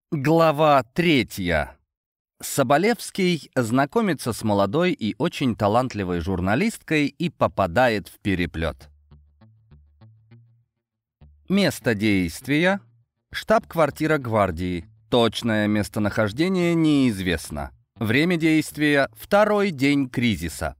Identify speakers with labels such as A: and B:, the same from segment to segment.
A: Глава 3. Соболевский знакомится с молодой и очень талантливой журналисткой и попадает в переплет. Место действия — штаб-квартира гвардии. Точное местонахождение неизвестно. Время действия — второй день кризиса.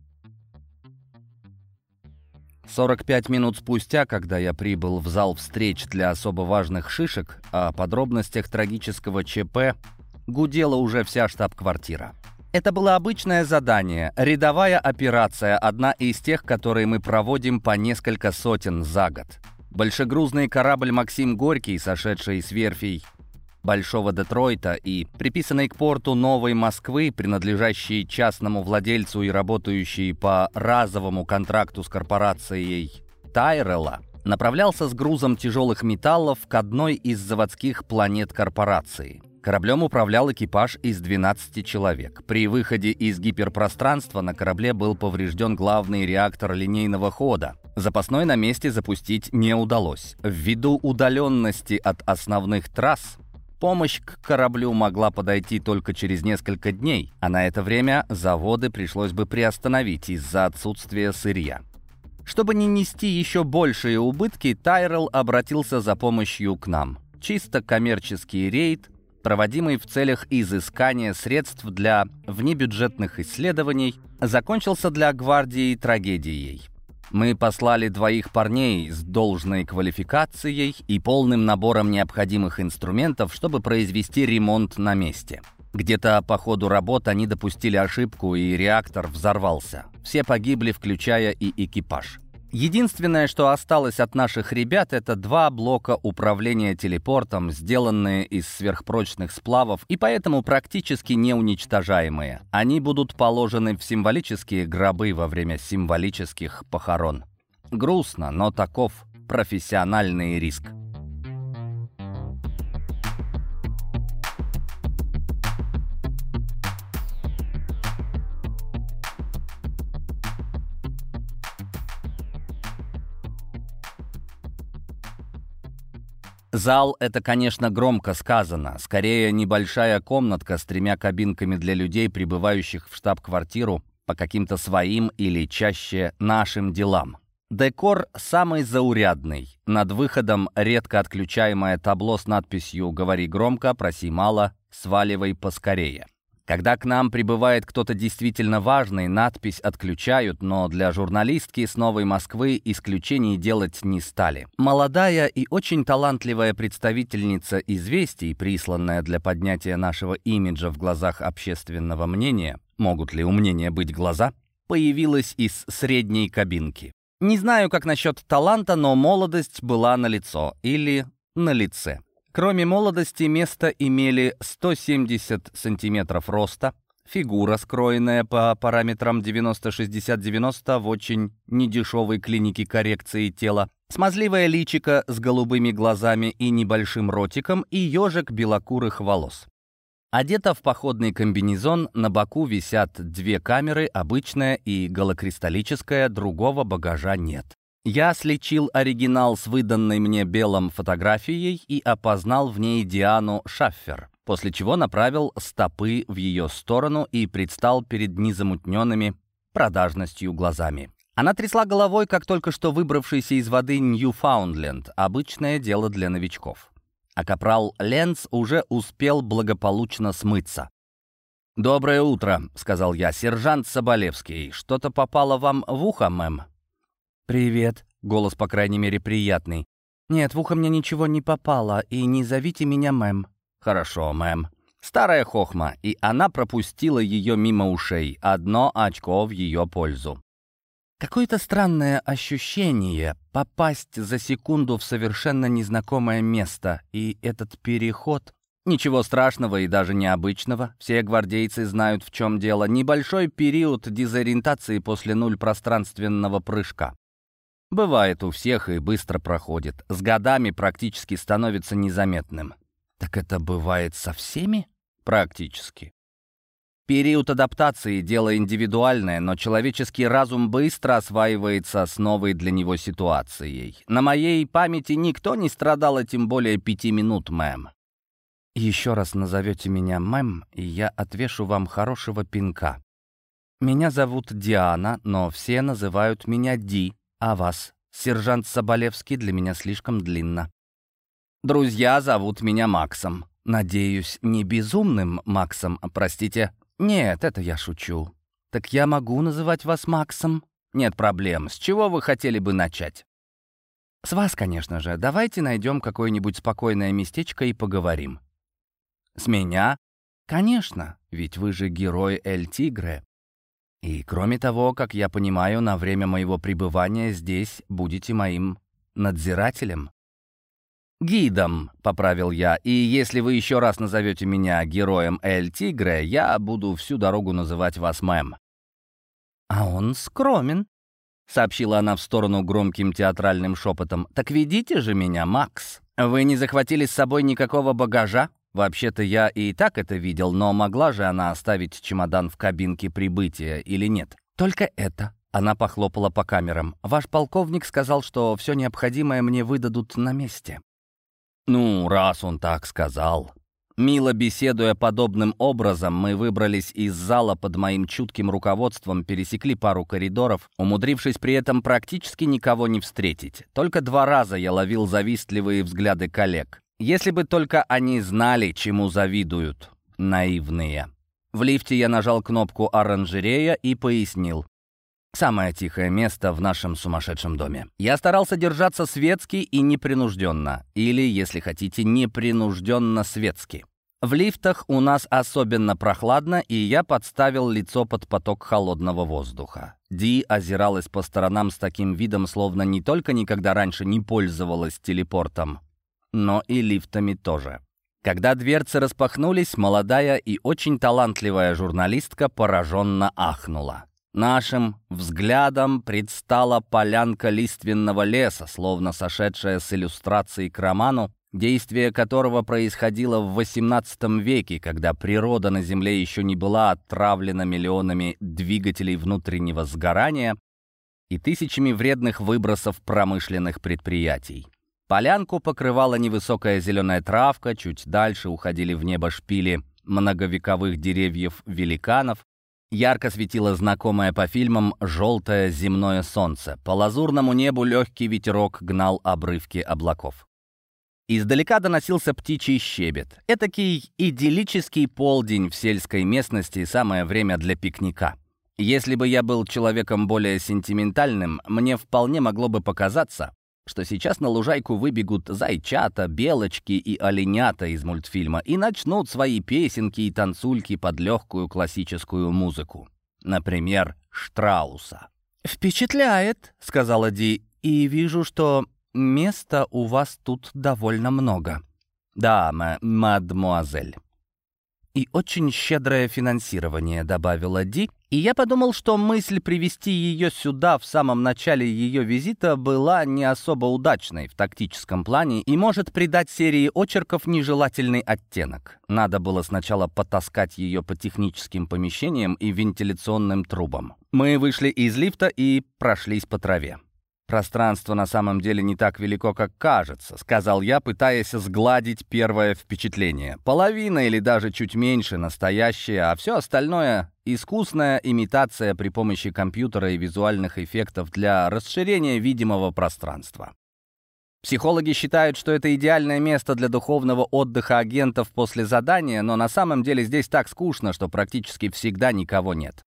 A: 45 минут спустя, когда я прибыл в зал встреч для особо важных шишек, о подробностях трагического ЧП гудела уже вся штаб-квартира. Это было обычное задание, рядовая операция, одна из тех, которые мы проводим по несколько сотен за год. Большегрузный корабль «Максим Горький», сошедший с верфей Большого Детройта и приписанный к порту Новой Москвы, принадлежащий частному владельцу и работающий по разовому контракту с корпорацией Тайрелла, направлялся с грузом тяжелых металлов к одной из заводских планет корпорации. Кораблем управлял экипаж из 12 человек. При выходе из гиперпространства на корабле был поврежден главный реактор линейного хода. Запасной на месте запустить не удалось. Ввиду удаленности от основных трасс, помощь к кораблю могла подойти только через несколько дней, а на это время заводы пришлось бы приостановить из-за отсутствия сырья. Чтобы не нести еще большие убытки, Тайрелл обратился за помощью к нам. Чисто коммерческий рейд, проводимый в целях изыскания средств для внебюджетных исследований, закончился для гвардии трагедией. Мы послали 2 парней с должной квалификацией и полным набором необходимых инструментов, чтобы произвести ремонт на месте. Где-то по ходу работ они допустили ошибку, и реактор взорвался. Все погибли, включая и экипаж. Единственное, что осталось от наших ребят, это 2 блока управления телепортом, сделанные из сверхпрочных сплавов и поэтому практически неуничтожаемые. Они будут положены в символические гробы во время символических похорон. Грустно, но таков профессиональный риск. Зал — это, конечно, громко сказано. Скорее, небольшая комнатка с 3 кабинками для людей, прибывающих в штаб-квартиру по каким-то своим или чаще нашим делам. Декор самый заурядный. Над выходом редко отключаемое табло с надписью «Говори громко, проси мало, сваливай поскорее». Когда к нам прибывает кто-то действительно важный, надпись отключают, но для журналистки с Новой Москвы исключений делать не стали. Молодая и очень талантливая представительница «Известий», присланная для поднятия нашего имиджа в глазах общественного мнения, могут ли у мнения быть глаза, появилась из средней кабинки. Не знаю, как насчет таланта, но молодость была налицо или на лице. Кроме молодости, место имели 170 сантиметров роста, фигура, скроенная по параметрам 90-60-90 в очень недешевой клинике коррекции тела, смазливое личико с голубыми глазами и небольшим ротиком и ежик белокурых волос. Одета в походный комбинезон, на боку висят 2 камеры, обычная и голокристаллическая, другого багажа нет. Я сличил оригинал с выданной мне Белом фотографией и опознал в ней Диану Шаффер, после чего направил стопы в ее сторону и предстал перед незамутненными продажностью глазами. Она трясла головой, как только что выбравшийся из воды Ньюфаундленд, обычное дело для новичков. А капрал Ленц уже успел благополучно смыться. «Доброе утро», — сказал я, — «сержант Соболевский. Что-то попало вам в ухо, мэм?» «Привет», — голос, по крайней мере, приятный. «Нет, в ухо мне ничего не попало, и не зовите меня мэм». «Хорошо, мэм». Старая хохма, и она пропустила ее мимо ушей. 1 очко в ее пользу. Какое-то странное ощущение попасть за секунду в совершенно незнакомое место, и этот переход... Ничего страшного и даже необычного. Все гвардейцы знают, в чем дело. Небольшой период дезориентации после пространственного прыжка. Бывает у всех и быстро проходит. С годами практически становится незаметным. Так это бывает со всеми? Практически. Период адаптации — дело индивидуальное, но человеческий разум быстро осваивается с новой для него ситуацией. На моей памяти никто не страдал этим более 5 минут, мэм. Еще раз назовете меня мэм, и я отвешу вам хорошего пинка. Меня зовут Диана, но все называют меня Ди, а вас? Сержант Соболевский для меня слишком длинно. Друзья зовут меня Максом. Надеюсь, не безумным Максом, простите. Нет, это я шучу. Так я могу называть вас Максом? Нет проблем. С чего вы хотели бы начать? С вас, конечно же. Давайте найдем какое-нибудь спокойное местечко и поговорим. С меня? Конечно, ведь вы же герой Эль Тигре. И кроме того, как я понимаю, на время моего пребывания здесь будете моим надзирателем. «Гидом», — поправил я, «и если вы еще раз назовете меня героем Эль Тигре, я буду всю дорогу называть вас мэм». «А он скромен», — сообщила она в сторону громким театральным шепотом. «Так ведите же меня, Макс. Вы не захватили с собой никакого багажа? Вообще-то я и так это видел, но могла же она оставить чемодан в кабинке прибытия или нет? Только это». Она похлопала по камерам. «Ваш полковник сказал, что все необходимое мне выдадут на месте». Ну, раз он так сказал. Мило беседуя подобным образом, мы выбрались из зала под моим чутким руководством, пересекли пару коридоров, умудрившись при этом практически никого не встретить. Только 2 раза я ловил завистливые взгляды коллег. Если бы только они знали, чему завидуют, наивные. В лифте я нажал кнопку «Оранжерея» и пояснил. Самое тихое место в нашем сумасшедшем доме. Я старался держаться светски и непринужденно. Или, если хотите, непринужденно-светски. В лифтах у нас особенно прохладно, и я подставил лицо под поток холодного воздуха. Ди озиралась по сторонам с таким видом, словно не только никогда раньше не пользовалась телепортом, но и лифтами тоже. Когда дверцы распахнулись, молодая и очень талантливая журналистка пораженно ахнула. Нашим взглядом предстала полянка лиственного леса, словно сошедшая с иллюстрацией к роману, действие которого происходило в XVIII веке, когда природа на Земле еще не была отравлена миллионами двигателей внутреннего сгорания и тысячами вредных выбросов промышленных предприятий. Полянку покрывала невысокая зеленая травка, чуть дальше уходили в небо шпили многовековых деревьев-великанов, ярко светило знакомое по фильмам желтое земное солнце. По лазурному небу легкий ветерок гнал обрывки облаков. Издалека доносился птичий щебет. Этакий идиллический полдень в сельской местности, самое время для пикника. Если бы я был человеком более сентиментальным, мне вполне могло бы показаться, что сейчас на лужайку выбегут зайчата, белочки и оленята из мультфильма и начнут свои песенки и танцульки под легкую классическую музыку. Например, Штрауса. «Впечатляет», — сказала Ди, — «и вижу, что места у вас тут довольно много». «Да, мадмуазель». «И очень щедрое финансирование», — добавила Ди, и я подумал, что мысль привести ее сюда в самом начале ее визита была не особо удачной в тактическом плане и может придать серии очерков нежелательный оттенок. Надо было сначала потаскать ее по техническим помещениям и вентиляционным трубам. Мы вышли из лифта и прошлись по траве. «Пространство на самом деле не так велико, как кажется», — сказал я, пытаясь сгладить первое впечатление. «Половина или даже чуть меньше настоящее, а все остальное — искусная имитация при помощи компьютера и визуальных эффектов для расширения видимого пространства. Психологи считают, что это идеальное место для духовного отдыха агентов после задания, но на самом деле здесь так скучно, что практически всегда никого нет».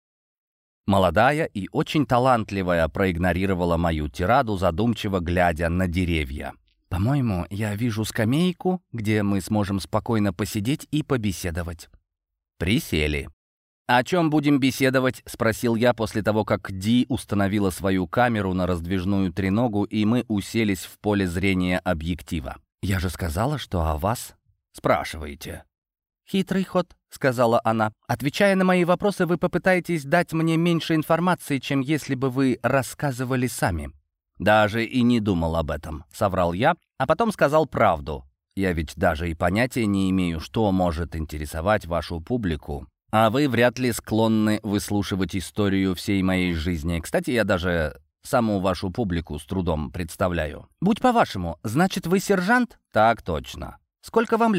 A: Молодая и очень талантливая проигнорировала мою тираду, задумчиво глядя на деревья. «По-моему, я вижу скамейку, где мы сможем спокойно посидеть и побеседовать». Присели. «О чем будем беседовать?» — спросил я после того, как Ди установила свою камеру на раздвижную треногу, и мы уселись в поле зрения объектива. «Я же сказала, что о вас спрашиваете». «Хитрый ход», — сказала она. «Отвечая на мои вопросы, вы попытаетесь дать мне меньше информации, чем если бы вы рассказывали сами». «Даже и не думал об этом», — соврал я, а потом сказал правду. «Я ведь даже и понятия не имею, что может интересовать вашу публику, а вы вряд ли склонны выслушивать историю всей моей жизни. Кстати, я даже саму вашу публику с трудом представляю». «Будь по-вашему, значит, вы сержант?» «Так точно». «Сколько вам лет?»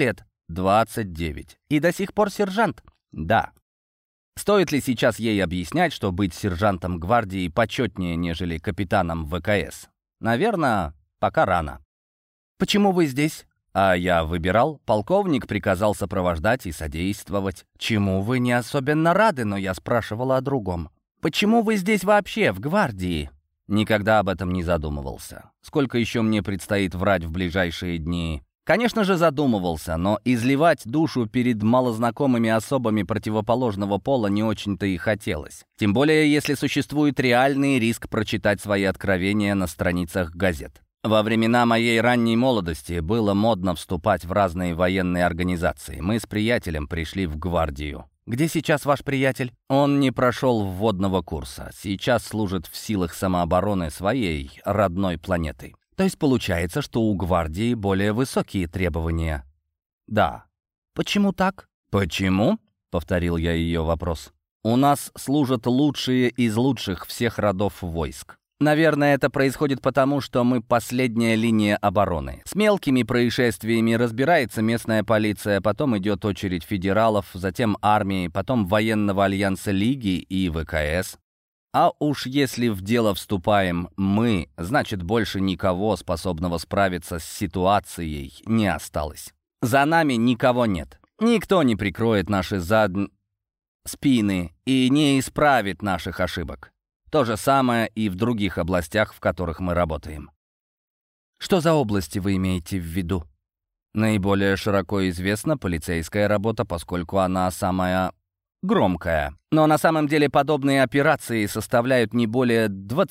A: 29. И до сих пор сержант? Да. Стоит ли сейчас ей объяснять, что быть сержантом гвардии почетнее, нежели капитаном ВКС? Наверное, пока рано. «Почему вы здесь?» «А я выбирал. Полковник приказал сопровождать и содействовать». «Чему вы не особенно рады, но я спрашивала о другом. Почему вы здесь вообще, в гвардии?» Никогда об этом не задумывался. Сколько еще мне предстоит врать в ближайшие дни? Конечно же, задумывался, но изливать душу перед малознакомыми особами противоположного пола не очень-то и хотелось. Тем более, если существует реальный риск прочитать свои откровения на страницах газет. Во времена моей ранней молодости было модно вступать в разные военные организации. Мы с приятелем пришли в гвардию. «Где сейчас ваш приятель?» «Он не прошел вводного курса. Сейчас служит в силах самообороны своей родной планеты». «То есть получается, что у гвардии более высокие требования?» «Да». «Почему так?» «Почему?» — повторил я ее вопрос. «У нас служат лучшие из лучших всех родов войск. Наверное, это происходит потому, что мы последняя линия обороны. С мелкими происшествиями разбирается местная полиция, потом идет очередь федералов, затем армии, потом военного альянса Лиги и ВКС. А уж если в дело вступаем мы, значит, больше никого, способного справиться с ситуацией, не осталось. За нами никого нет. Никто не прикроет наши спины и не исправит наших ошибок. То же самое и в других областях, в которых мы работаем. Что за области вы имеете в виду? Наиболее широко известна полицейская работа, поскольку она самая громкая. Но на самом деле подобные операции составляют не более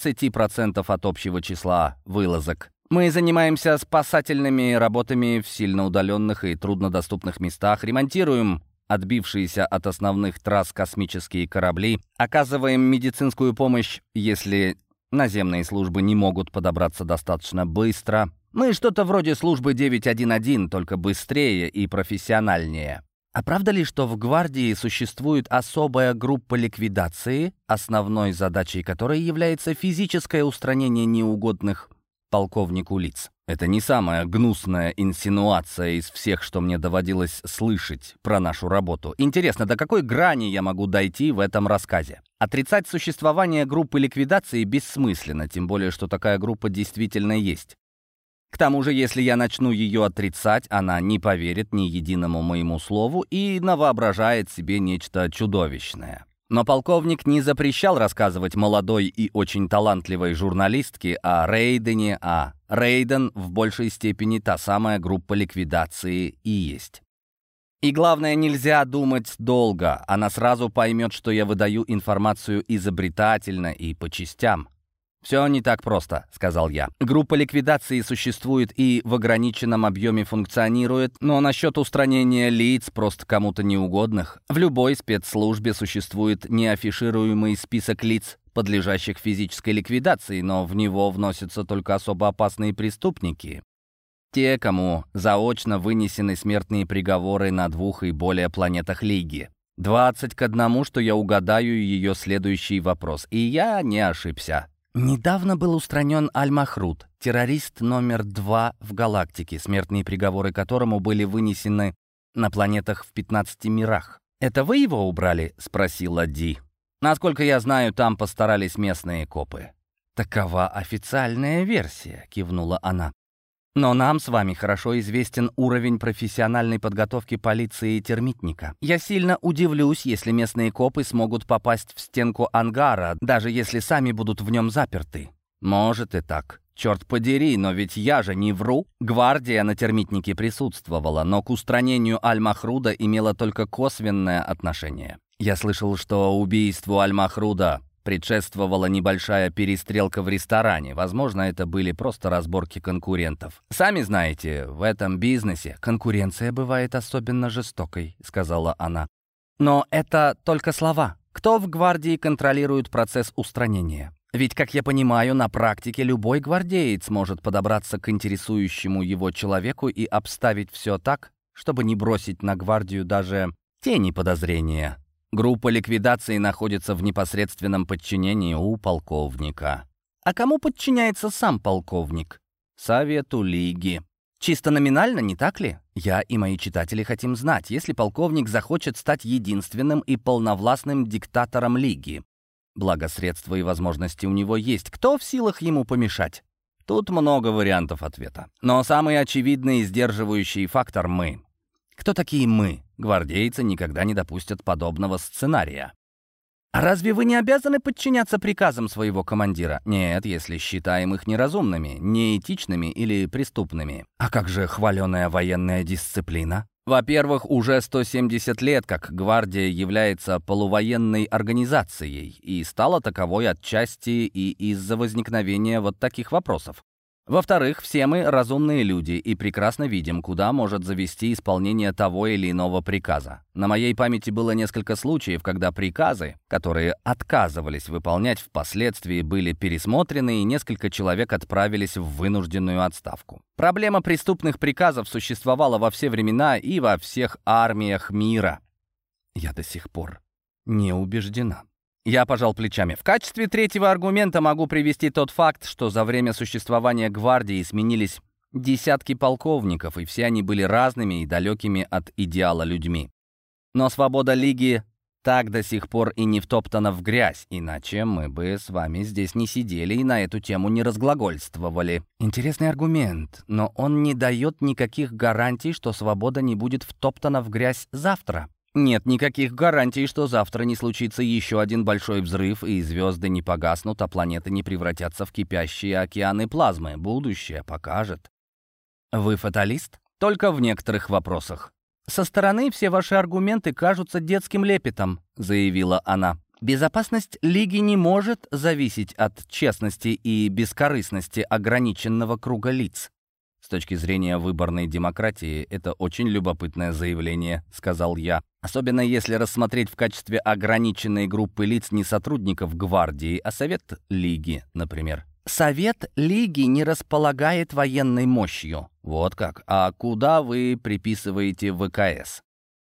A: 20% от общего числа вылазок. Мы занимаемся спасательными работами в сильно удаленных и труднодоступных местах, ремонтируем отбившиеся от основных трасс космические корабли, оказываем медицинскую помощь, если наземные службы не могут подобраться достаточно быстро. Мы что-то вроде службы 911, только быстрее и профессиональнее. А правда ли, что в гвардии существует особая группа ликвидации, основной задачей которой является физическое устранение неугодных полковнику лиц? Это не самая гнусная инсинуация из всех, что мне доводилось слышать про нашу работу. Интересно, до какой грани я могу дойти в этом рассказе? Отрицать существование группы ликвидации бессмысленно, тем более, что такая группа действительно есть. К тому же, если я начну ее отрицать, она не поверит ни единому моему слову и навоображает себе нечто чудовищное. Но полковник не запрещал рассказывать молодой и очень талантливой журналистке о Рейдене, а Рейден в большей степени та самая группа ликвидации и есть. И главное, нельзя думать долго, она сразу поймет, что я выдаю информацию изобретательно и по частям. «Все не так просто», — сказал я. «Группа ликвидации существует и в ограниченном объеме функционирует, но насчет устранения лиц, просто кому-то неугодных, в любой спецслужбе существует неафишируемый список лиц, подлежащих физической ликвидации, но в него вносятся только особо опасные преступники. Те, кому заочно вынесены смертные приговоры на 2 и более планетах Лиги. 20-1, что я угадаю ее следующий вопрос. И я не ошибся. Недавно был устранен Аль-Махрут, террорист номер 2 в галактике, смертные приговоры которому были вынесены на планетах в 15 мирах. «Это вы его убрали?» — спросила Ди. «Насколько я знаю, там постарались местные копы». «Такова официальная версия», — кивнула она. «Но нам с вами хорошо известен уровень профессиональной подготовки полиции термитника. Я сильно удивлюсь, если местные копы смогут попасть в стенку ангара, даже если сами будут в нем заперты». «Может и так. Черт подери, но ведь я же не вру». Гвардия на термитнике присутствовала, но к устранению Аль-Махруда имела только косвенное отношение. Я слышал, что убийству Аль-Махруда предшествовала небольшая перестрелка в ресторане. Возможно, это были просто разборки конкурентов. «Сами знаете, в этом бизнесе конкуренция бывает особенно жестокой», — сказала она. «Но это только слова. Кто в гвардии контролирует процесс устранения? Ведь, как я понимаю, на практике любой гвардеец может подобраться к интересующему его человеку и обставить все так, чтобы не бросить на гвардию даже тени подозрения». Группа ликвидации находится в непосредственном подчинении у полковника. А кому подчиняется сам полковник? Совету Лиги. Чисто номинально, не так ли? Я и мои читатели хотим знать, если полковник захочет стать единственным и полновластным диктатором Лиги. Благо, средства и возможности у него есть. Кто в силах ему помешать? Тут много вариантов ответа. Но самый очевидный и сдерживающий фактор — мы. Кто такие мы? Гвардейцы никогда не допустят подобного сценария. Разве вы не обязаны подчиняться приказам своего командира? Нет, если считаем их неразумными, неэтичными или преступными. А как же хваленая военная дисциплина? Во-первых, уже 170 лет, как гвардия является полувоенной организацией и стала таковой отчасти и из-за возникновения вот таких вопросов. Во-вторых, все мы разумные люди и прекрасно видим, куда может завести исполнение того или иного приказа. На моей памяти было несколько случаев, когда приказы, которые отказывались выполнять, впоследствии были пересмотрены, и несколько человек отправились в вынужденную отставку. Проблема преступных приказов существовала во все времена и во всех армиях мира. Я до сих пор не убеждена. Я пожал плечами. В качестве третьего аргумента могу привести тот факт, что за время существования гвардии сменились десятки полковников, и все они были разными и далекими от идеала людьми. Но свобода Лиги так до сих пор и не втоптана в грязь, иначе мы бы с вами здесь не сидели и на эту тему не разглагольствовали. Интересный аргумент, но он не дает никаких гарантий, что свобода не будет втоптана в грязь завтра. Нет никаких гарантий, что завтра не случится еще один большой взрыв, и звезды не погаснут, а планеты не превратятся в кипящие океаны плазмы. Будущее покажет. Вы фаталист? Только в некоторых вопросах. Со стороны все ваши аргументы кажутся детским лепетом, заявила она. Безопасность Лиги не может зависеть от честности и бескорыстности ограниченного круга лиц. С точки зрения выборной демократии, это очень любопытное заявление, сказал я. Особенно если рассмотреть в качестве ограниченной группы лиц не сотрудников гвардии, а Совет Лиги, например. Совет Лиги не располагает военной мощью. Вот как. А куда вы приписываете ВКС?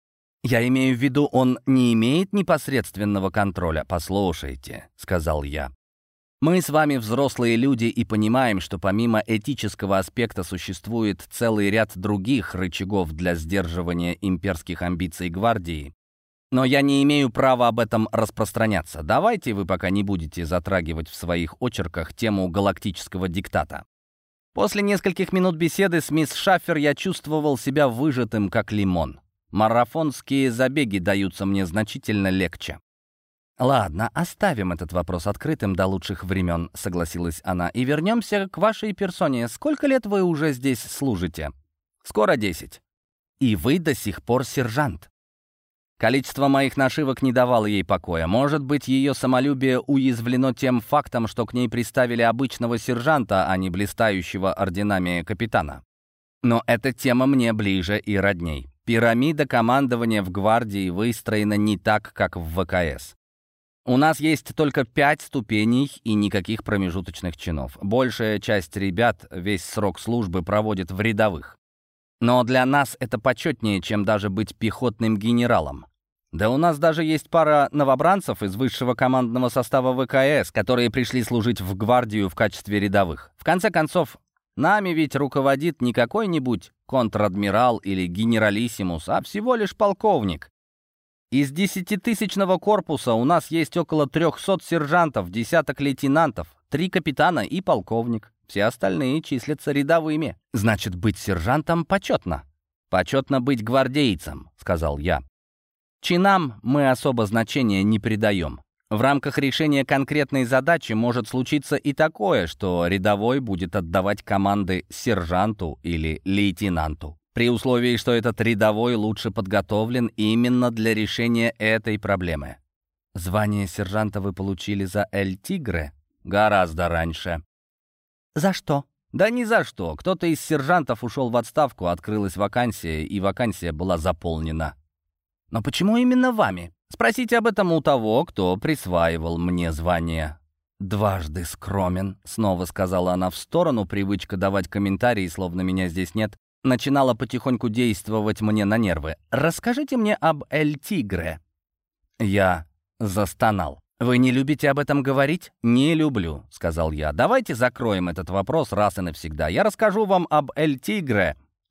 A: Я имею в виду, он не имеет непосредственного контроля. Послушайте, сказал я. Мы с вами взрослые люди и понимаем, что помимо этического аспекта существует целый ряд других рычагов для сдерживания имперских амбиций гвардии. Но я не имею права об этом распространяться. Давайте вы пока не будете затрагивать в своих очерках тему галактического диктата. После нескольких минут беседы с мисс Шаффер я чувствовал себя выжатым, как лимон. Марафонские забеги даются мне значительно легче. «Ладно, оставим этот вопрос открытым до лучших времен», — согласилась она, «и вернемся к вашей персоне. Сколько лет вы уже здесь служите?» «Скоро 10. И вы до сих пор сержант». Количество моих нашивок не давало ей покоя. Может быть, ее самолюбие уязвлено тем фактом, что к ней приставили обычного сержанта, а не блистающего орденами капитана. Но эта тема мне ближе и родней. Пирамида командования в гвардии выстроена не так, как в ВКС. У нас есть только 5 ступеней и никаких промежуточных чинов. Большая часть ребят весь срок службы проводит в рядовых. Но для нас это почетнее, чем даже быть пехотным генералом. Да у нас даже есть пара новобранцев из высшего командного состава ВКС, которые пришли служить в гвардию в качестве рядовых. В конце концов, нами ведь руководит не какой-нибудь контр-адмирал или генералиссимус, а всего лишь полковник. Из 10-тысячного корпуса у нас есть около 300 сержантов, десяток лейтенантов, 3 капитана и полковник. Все остальные числятся рядовыми. Значит, быть сержантом почетно. Почетно быть гвардейцем, сказал я. Чинам мы особо значения не придаем. В рамках решения конкретной задачи может случиться и такое, что рядовой будет отдавать команды сержанту или лейтенанту. При условии, что этот рядовой лучше подготовлен именно для решения этой проблемы. Звание сержанта вы получили за Эль-Тигре? Гораздо раньше. За что? Да ни за что. Кто-то из сержантов ушел в отставку, открылась вакансия, и вакансия была заполнена. Но почему именно вами? Спросите об этом у того, кто присваивал мне звание. «Дважды скромен», — снова сказала она в сторону. Привычка давать комментарии, словно меня здесь нет, начинала потихоньку действовать мне на нервы. «Расскажите мне об Эль-Тигре». Я застонал. «Вы не любите об этом говорить?» «Не люблю», — сказал я. «Давайте закроем этот вопрос раз и навсегда. Я расскажу вам об Эль-Тигре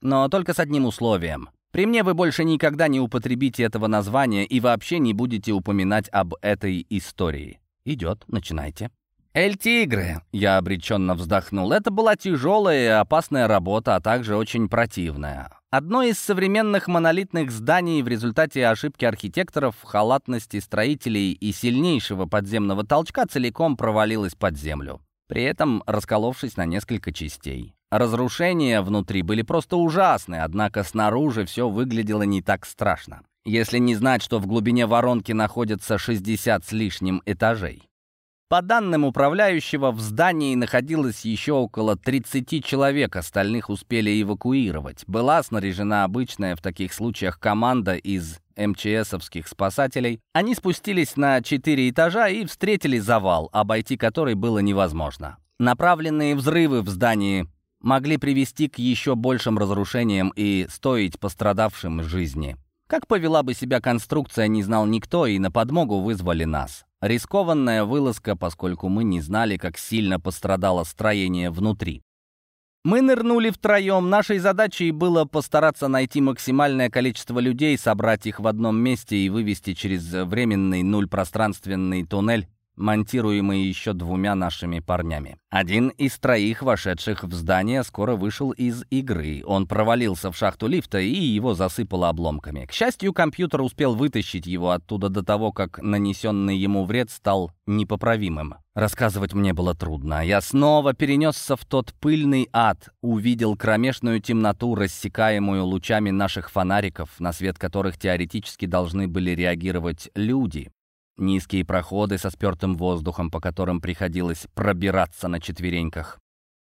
A: Но только с одним условием. При мне вы больше никогда не употребите этого названия и вообще не будете упоминать об этой истории. Идет, начинайте. «Эль-Тигре», — я обреченно вздохнул, — это была тяжелая и опасная работа, а также очень противная. Одно из современных монолитных зданий в результате ошибки архитекторов, халатности строителей и сильнейшего подземного толчка целиком провалилось под землю, при этом расколовшись на несколько частей. Разрушения внутри были просто ужасны, однако снаружи все выглядело не так страшно, если не знать, что в глубине воронки находится 60 с лишним этажей. По данным управляющего, в здании находилось еще около 30 человек, остальных успели эвакуировать. Была снаряжена обычная в таких случаях команда из МЧСовских спасателей. Они спустились на 4 этажа и встретили завал, обойти который было невозможно. Направленные взрывы в здании могли привести к еще большим разрушениям и стоить пострадавшим жизни. Как повела бы себя конструкция, не знал никто, и на подмогу вызвали нас. Рискованная вылазка, поскольку мы не знали, как сильно пострадало строение внутри. Мы нырнули втроем. Нашей задачей было постараться найти максимальное количество людей, собрать их в одном месте и вывести через временный нульпространственный туннель, монтируемый еще 2 нашими парнями. Один из 3 вошедших в здание скоро вышел из игры. Он провалился в шахту лифта, и его засыпало обломками. К счастью, компьютер успел вытащить его оттуда до того, как нанесенный ему вред стал непоправимым. Рассказывать мне было трудно. Я снова перенесся в тот пыльный ад, увидел кромешную темноту, рассекаемую лучами наших фонариков, на свет которых теоретически должны были реагировать люди. Низкие проходы со спертым воздухом, по которым приходилось пробираться на четвереньках.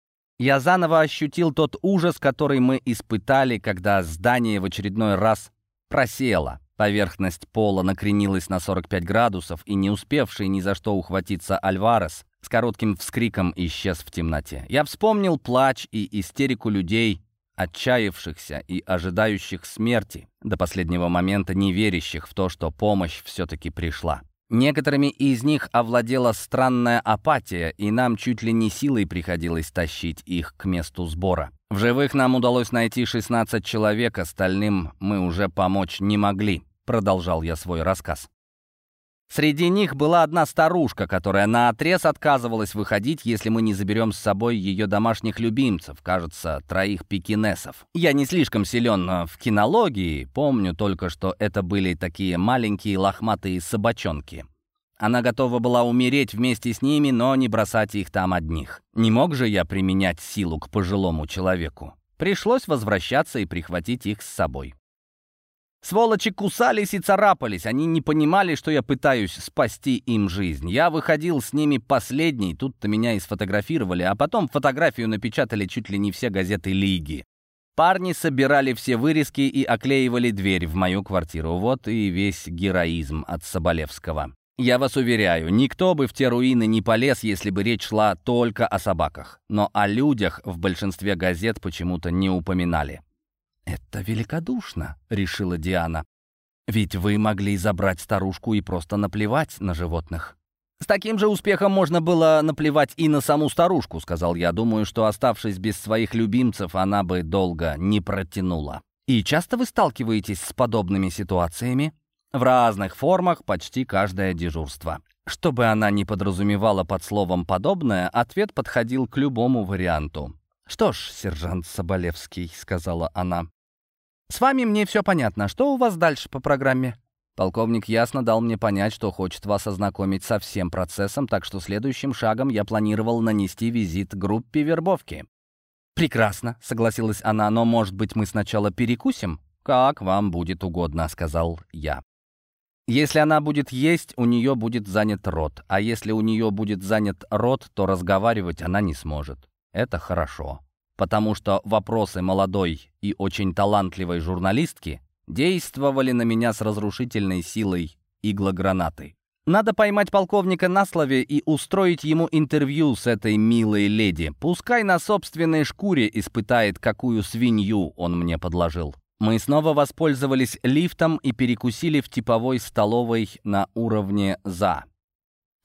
A: Я заново ощутил тот ужас, который мы испытали, когда здание в очередной раз просело. Поверхность пола накренилась на 45 градусов, и не успевший ни за что ухватиться Альварес с коротким вскриком исчез в темноте. Я вспомнил плач и истерику людей, отчаявшихся и ожидающих смерти, до последнего момента не верящих в то, что помощь все-таки пришла. Некоторыми из них овладела странная апатия, и нам чуть ли не силой приходилось тащить их к месту сбора. В живых нам удалось найти 16 человек, остальным мы уже помочь не могли, продолжал я свой рассказ. Среди них была одна старушка, которая наотрез отказывалась выходить, если мы не заберем с собой ее домашних любимцев, кажется, 3 пекинесов. Я не слишком силен в кинологии, помню только, что это были такие маленькие лохматые собачонки. Она готова была умереть вместе с ними, но не бросать их там одних. Не мог же я применять силу к пожилому человеку. Пришлось возвращаться и прихватить их с собой. Сволочи кусались и царапались, они не понимали, что я пытаюсь спасти им жизнь. Я выходил с ними последний, тут-то меня и сфотографировали, а потом фотографию напечатали чуть ли не все газеты Лиги. Парни собирали все вырезки и оклеивали дверь в мою квартиру. Вот и весь героизм от Соболевского. Я вас уверяю, никто бы в те руины не полез, если бы речь шла только о собаках. Но о людях в большинстве газет почему-то не упоминали. «Это великодушно», — решила Диана. «Ведь вы могли забрать старушку и просто наплевать на животных». «С таким же успехом можно было наплевать и на саму старушку», — сказал я. «Думаю, что, оставшись без своих любимцев, она бы долго не протянула». «И часто вы сталкиваетесь с подобными ситуациями?» «В разных формах, почти каждое дежурство». Чтобы она не подразумевала под словом «подобное», ответ подходил к любому варианту. «Что ж, сержант Соболевский», — сказала она, — «с вами мне все понятно. Что у вас дальше по программе?» Полковник ясно дал мне понять, что хочет вас ознакомить со всем процессом, так что следующим шагом я планировал нанести визит группе вербовки. «Прекрасно», — согласилась она, — «но, может быть, мы сначала перекусим?» «Как вам будет угодно», — сказал я. «Если она будет есть, у нее будет занят рот, а если у нее будет занят рот, то разговаривать она не сможет. Это хорошо». Потому что вопросы молодой и очень талантливой журналистки действовали на меня с разрушительной силой иглогранаты. Надо поймать полковника на слове и устроить ему интервью с этой милой леди. Пускай на собственной шкуре испытает, какую свинью он мне подложил. Мы снова воспользовались лифтом и перекусили в типовой столовой на уровне «за».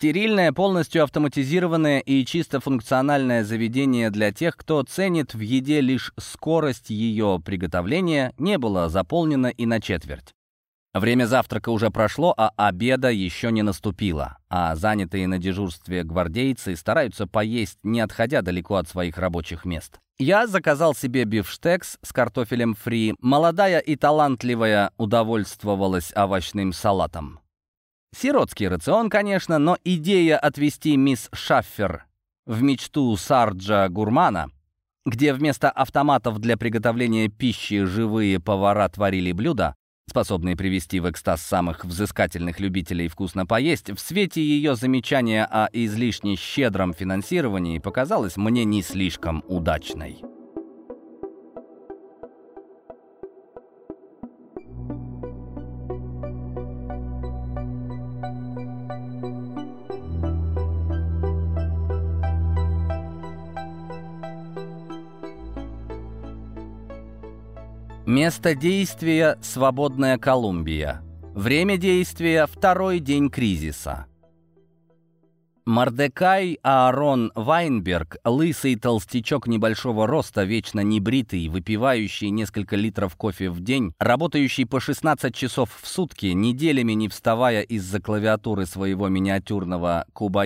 A: Стерильное, полностью автоматизированное и чисто функциональное заведение для тех, кто ценит в еде лишь скорость ее приготовления, не было заполнено и на четверть. Время завтрака уже прошло, а обеда еще не наступило, а занятые на дежурстве гвардейцы стараются поесть, не отходя далеко от своих рабочих мест. Я заказал себе бифштекс с картофелем фри, молодая и талантливая удовольствовалась овощным салатом. Сиротский рацион, конечно, но идея отвезти мисс Шаффер в мечту Сарджа Гурмана, где вместо автоматов для приготовления пищи живые повара творили блюда, способные привести в экстаз самых взыскательных любителей вкусно поесть, в свете ее замечания о излишне щедром финансировании показалась мне не слишком удачной. Место действия — свободная Колумбия. Время действия — второй день кризиса. Мордекай Аарон Вайнберг, лысый толстячок небольшого роста, вечно небритый, выпивающий несколько литров кофе в день, работающий по 16 часов в сутки, неделями не вставая из-за клавиатуры своего миниатюрного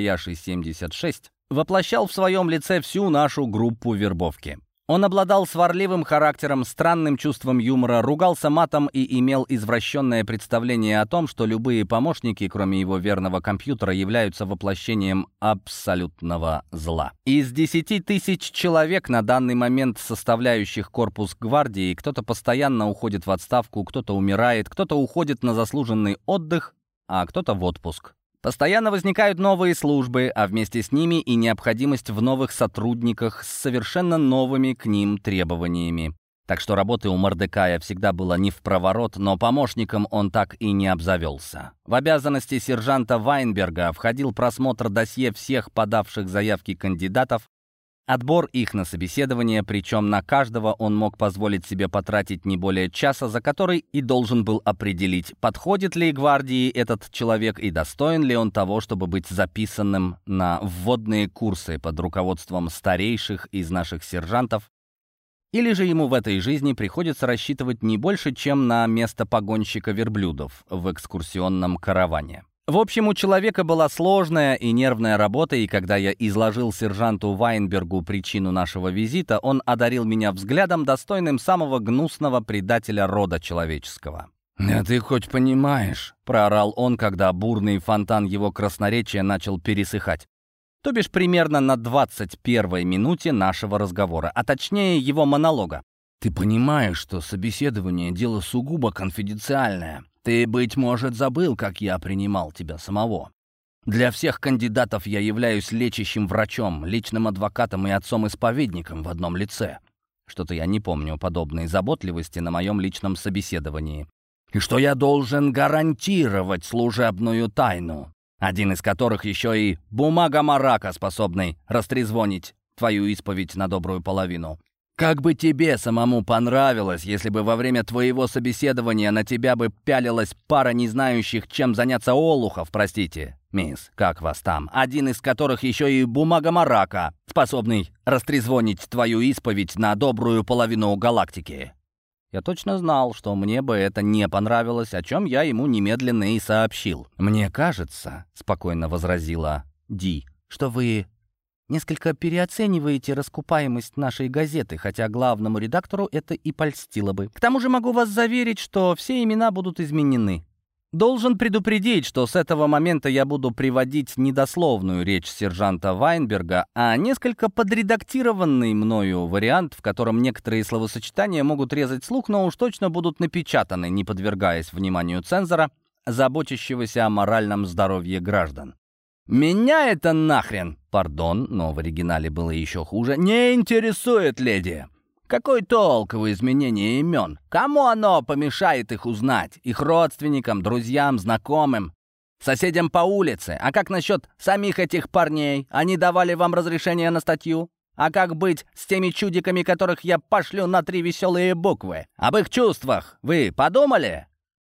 A: Кубаяши-76, воплощал в своем лице всю нашу группу вербовки. Он обладал сварливым характером, странным чувством юмора, ругался матом и имел извращенное представление о том, что любые помощники, кроме его верного компьютера, являются воплощением абсолютного зла. Из 10 тысяч человек, на данный момент составляющих корпус гвардии, кто-то постоянно уходит в отставку, кто-то умирает, кто-то уходит на заслуженный отдых, а кто-то в отпуск. Постоянно возникают новые службы, а вместе с ними и необходимость в новых сотрудниках с совершенно новыми к ним требованиями. Так что работы у Мордекая всегда было не впроворот, но помощником он так и не обзавелся. В обязанности сержанта Вайнберга входил просмотр досье всех подавших заявки кандидатов, отбор их на собеседование, причем на каждого он мог позволить себе потратить не более часа, за который и должен был определить, подходит ли гвардии этот человек и достоин ли он того, чтобы быть записанным на вводные курсы под руководством старейших из наших сержантов, или же ему в этой жизни приходится рассчитывать не больше, чем на место погонщика верблюдов в экскурсионном караване. В общем, у человека была сложная и нервная работа, и когда я изложил сержанту Вайнбергу причину нашего визита, он одарил меня взглядом, достойным самого гнусного предателя рода человеческого. «А ты хоть понимаешь?» — проорал он, когда бурный фонтан его красноречия начал пересыхать. То бишь примерно на 21-й минуте нашего разговора, а точнее его монолога. «Ты понимаешь, что собеседование — дело сугубо конфиденциальное? Ты, быть может, забыл, как я принимал тебя самого. Для всех кандидатов я являюсь лечащим врачом, личным адвокатом и отцом-исповедником в одном лице. Что-то я не помню подобной заботливости на моем личном собеседовании. И что я должен гарантировать служебную тайну, один из которых еще и бумага-марака, способный растрезвонить твою исповедь на добрую половину. Как бы тебе самому понравилось, если бы во время твоего собеседования на тебя бы пялилась пара не знающих, чем заняться олухов, простите, мисс, как вас там, один из которых еще и бумага-марака, способный растрезвонить твою исповедь на добрую половину галактики». Я точно знал, что мне бы это не понравилось, о чем я ему немедленно и сообщил. «Мне кажется», — спокойно возразила Ди, — «что вы несколько переоцениваете раскупаемость нашей газеты, хотя главному редактору это и польстило бы. К тому же могу вас заверить, что все имена будут изменены. Должен предупредить, что с этого момента я буду приводить недословную речь сержанта Вайнберга, а несколько подредактированный мною вариант, в котором некоторые словосочетания могут резать слух, но уж точно будут напечатаны, не подвергаясь вниманию цензора, заботящегося о моральном здоровье граждан. «Меня это нахрен, пардон, но в оригинале было еще хуже, не интересует, леди. Какой толк в изменении имен? Кому оно помешает их узнать? Их родственникам, друзьям, знакомым, соседям по улице? А как насчет самих этих парней? Они давали вам разрешение на статью? А как быть с теми чудиками, которых я пошлю на 3 веселые буквы? Об их чувствах вы подумали?»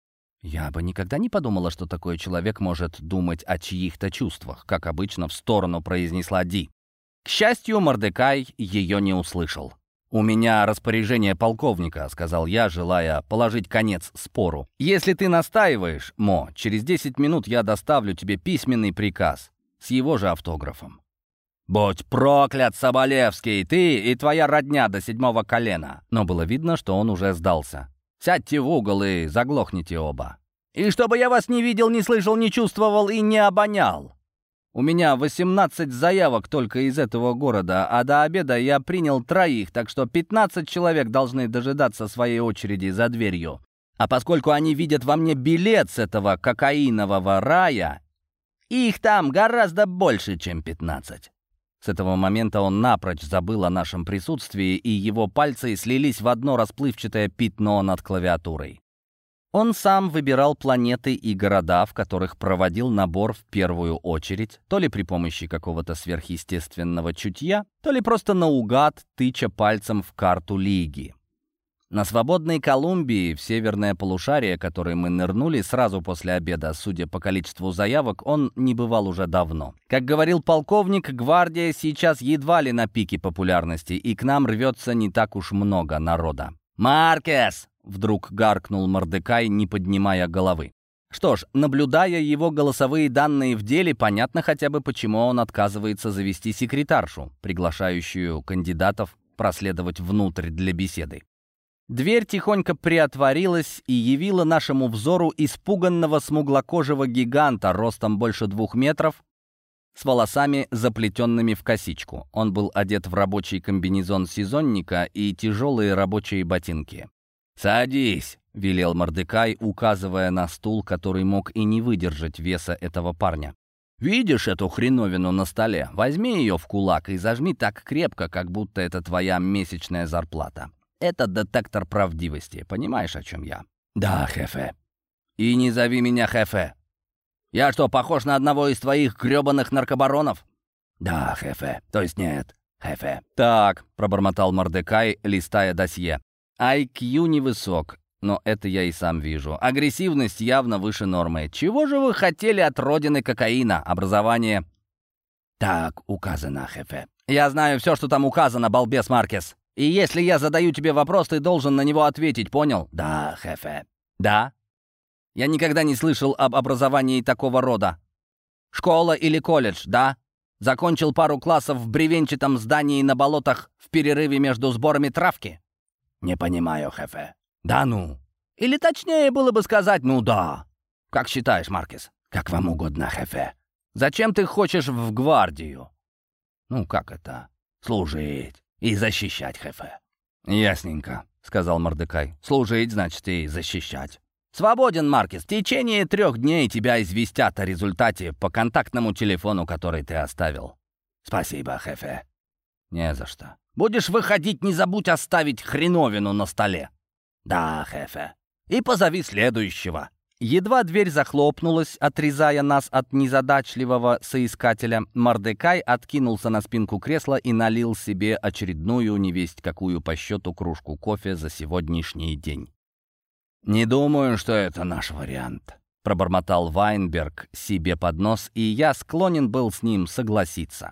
A: Я бы никогда не подумала, что такой человек может думать о чьих-то чувствах, как обычно в сторону произнесла Ди. К счастью, Мордекай ее не услышал. «У меня распоряжение полковника», — сказал я, желая положить конец спору. «Если ты настаиваешь, Мо, через 10 минут я доставлю тебе письменный приказ с его же автографом». «Будь проклят, Соболевский, ты и твоя родня до 7-го колена!» Но было видно, что он уже сдался. «Сядьте в угол и заглохните оба. И чтобы я вас не видел, не слышал, не чувствовал и не обонял. У меня 18 заявок только из этого города, а до обеда я принял 3, так что 15 человек должны дожидаться своей очереди за дверью. А поскольку они видят во мне билет с этого кокаинового рая, их там гораздо больше, чем 15». С этого момента он напрочь забыл о нашем присутствии, и его пальцы слились в одно расплывчатое пятно над клавиатурой. Он сам выбирал планеты и города, в которых проводил набор в первую очередь, то ли при помощи какого-то сверхъестественного чутья, то ли просто наугад, тыча пальцем в карту Лиги. На свободной Колумбии, в северное полушарие, которое мы нырнули сразу после обеда, судя по количеству заявок, он не бывал уже давно. Как говорил полковник, гвардия сейчас едва ли на пике популярности, и к нам рвется не так уж много народа. «Маркес!» — вдруг гаркнул Мордекай, не поднимая головы. Что ж, наблюдая его голосовые данные в деле, понятно хотя бы, почему он отказывается завести секретаршу, приглашающую кандидатов проследовать внутрь для беседы. Дверь тихонько приотворилась и явила нашему взору испуганного смуглокожего гиганта ростом больше 2 метров, с волосами, заплетенными в косичку. Он был одет в рабочий комбинезон сезонника и тяжелые рабочие ботинки. «Садись», — велел Мордекай, указывая на стул, который мог и не выдержать веса этого парня. «Видишь эту хреновину на столе? Возьми ее в кулак и зажми так крепко, как будто это твоя месячная зарплата. Это детектор правдивости. Понимаешь, о чем я?» «Да, Хефе». «И не зови меня Хефе. Я что, похож на одного из твоих гребаных наркобаронов?» «Да, Хефе. То есть нет, Хефе». «Так», — пробормотал Мордекай, листая досье. «IQ невысок, но это я и сам вижу. Агрессивность явно выше нормы. Чего же вы хотели от родины кокаина? Образование?» «Так указано, Хефе». «Я знаю все, что там указано, балбес Маркес. И если я задаю тебе вопрос, ты должен на него ответить, понял?» «Да, Хефе». «Да? Я никогда не слышал об образовании такого рода. Школа или колледж, да? Закончил пару классов в бревенчатом здании на болотах в перерыве между сборами травки?» «Не понимаю, Хефе». «Да ну? Или точнее было бы сказать, ну да. Как считаешь, Маркес?» «Как вам угодно, Хефе». «Зачем ты хочешь в гвардию?» «Ну, как это? Служить и защищать, Хефе». «Ясненько», — сказал Мордекай. «Служить, значит, и защищать». «Свободен, Маркес. В течение 3 дней тебя известят о результате по контактному телефону, который ты оставил». «Спасибо, Хефе». «Не за что. Будешь выходить, не забудь оставить хреновину на столе». «Да, Хефе». «И позови следующего». Едва дверь захлопнулась, отрезая нас от незадачливого соискателя, Мордекай откинулся на спинку кресла и налил себе очередную невесть какую по счету кружку кофе за сегодняшний день. «Не думаю, что это наш вариант», — пробормотал Вайнберг себе под нос, и я склонен был с ним согласиться.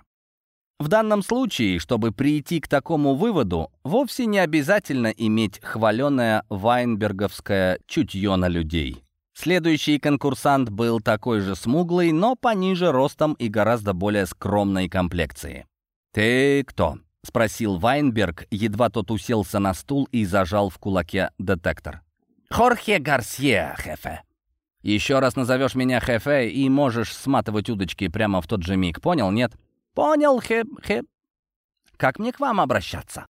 A: В данном случае, чтобы прийти к такому выводу, вовсе не обязательно иметь хваленое вайнберговское чутье на людей. Следующий конкурсант был такой же смуглый, но пониже ростом и гораздо более скромной комплекции. «Ты кто?» — спросил Вайнберг, едва тот уселся на стул и зажал в кулаке детектор. «Хорхе Гарсье, Хефе». «Еще раз назовешь меня Хефе, и можешь сматывать удочки прямо в тот же миг. Понял, нет?» «Понял, Хе. Как мне к вам обращаться?»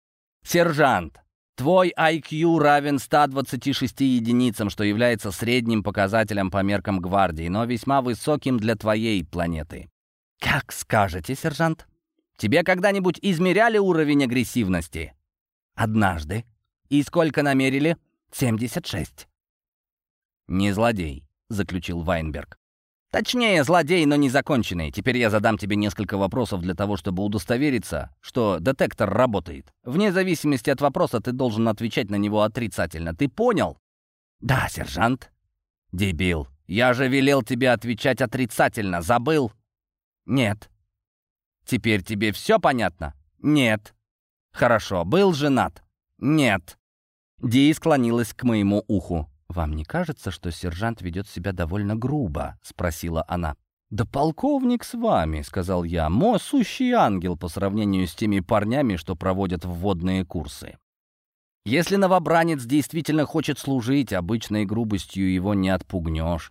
A: «Сержант. Твой IQ равен 126 единицам, что является средним показателем по меркам гвардии, но весьма высоким для твоей планеты». «Как скажете, сержант. Тебе когда-нибудь измеряли уровень агрессивности?» «Однажды. И сколько намерили?» 76. «Не злодей», — заключил Вайнберг. «Точнее, злодей, но не законченный. Теперь я задам тебе несколько вопросов для того, чтобы удостовериться, что детектор работает. Вне зависимости от вопроса ты должен отвечать на него отрицательно. Ты понял?» «Да, сержант». «Дебил! Я же велел тебе отвечать отрицательно. Забыл?» «Нет». «Теперь тебе все понятно?» «Нет». «Хорошо. Был женат?» «Нет». Ди склонилась к моему уху. «Вам не кажется, что сержант ведет себя довольно грубо?» — спросила она. «Да полковник с вами», — сказал я. «Мо сущий ангел по сравнению с теми парнями, что проводят вводные курсы. Если новобранец действительно хочет служить, обычной грубостью его не отпугнешь».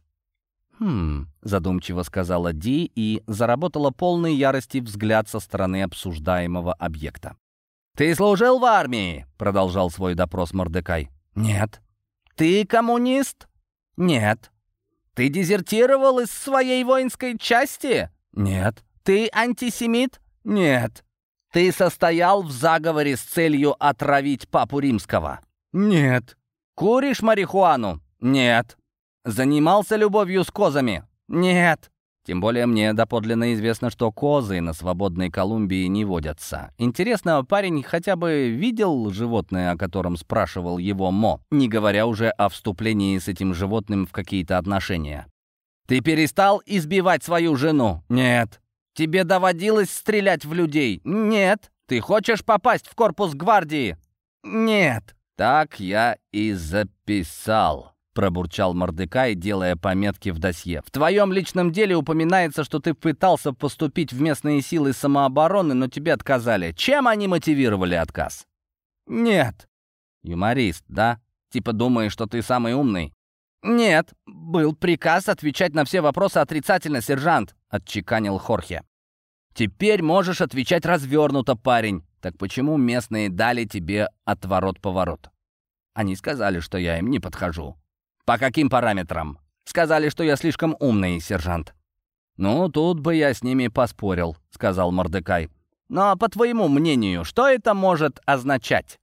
A: Задумчиво сказала Ди и заработала полной ярости взгляд со стороны обсуждаемого объекта. «Ты служил в армии?» — продолжал свой допрос Мордекай. «Нет». «Ты коммунист?» «Нет». «Ты дезертировал из своей воинской части?» «Нет». «Ты антисемит?» «Нет». «Ты состоял в заговоре с целью отравить папу римского?» «Нет». «Куришь марихуану?» «Нет». «Занимался любовью с козами?» «Нет». Тем более мне доподлинно известно, что козы на свободной Колумбии не водятся. Интересно, парень хотя бы видел животное, о котором спрашивал его Мо, не говоря уже о вступлении с этим животным в какие-то отношения. «Ты перестал избивать свою жену?» «Нет». «Тебе доводилось стрелять в людей?» «Нет». «Ты хочешь попасть в корпус гвардии?» «Нет». «Так я и записал», — пробурчал Мордекай, делая пометки в досье. «В твоем личном деле упоминается, что ты пытался поступить в местные силы самообороны, но тебе отказали. Чем они мотивировали отказ?» «Нет». «Юморист, да? Типа думаешь, что ты самый умный?» «Нет. Был приказ отвечать на все вопросы отрицательно, сержант», — отчеканил Хорхе. «Теперь можешь отвечать развернуто, парень. Так почему местные дали тебе отворот-поворот?» «Они сказали, что я им не подхожу». «По каким параметрам?» «Сказали, что я слишком умный, сержант». «Ну, тут бы я с ними поспорил», — сказал Мордекай. «Но, по твоему мнению, что это может означать?»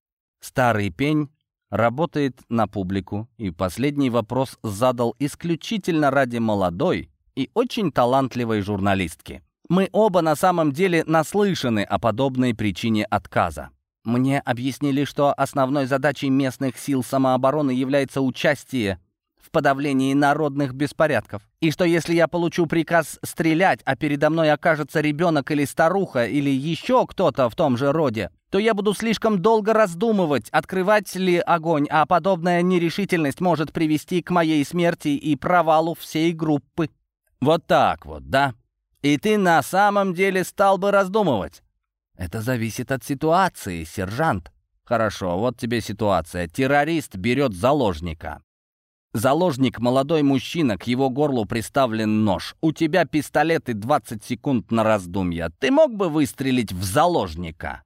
A: Старый пень работает на публику, и последний вопрос задал исключительно ради молодой и очень талантливой журналистки. Мы оба на самом деле наслышаны о подобной причине отказа. Мне объяснили, что основной задачей местных сил самообороны является участие в подавлении народных беспорядков. И что если я получу приказ стрелять, а передо мной окажется ребенок или старуха, или еще кто-то в том же роде, то я буду слишком долго раздумывать, открывать ли огонь, а подобная нерешительность может привести к моей смерти и провалу всей группы. Вот так вот, да? И ты на самом деле стал бы раздумывать? Это зависит от ситуации, сержант. Хорошо, вот тебе ситуация. Террорист берет заложника. Заложник — молодой мужчина, к его горлу приставлен нож. У тебя пистолет и 20 секунд на раздумье. Ты мог бы выстрелить в заложника?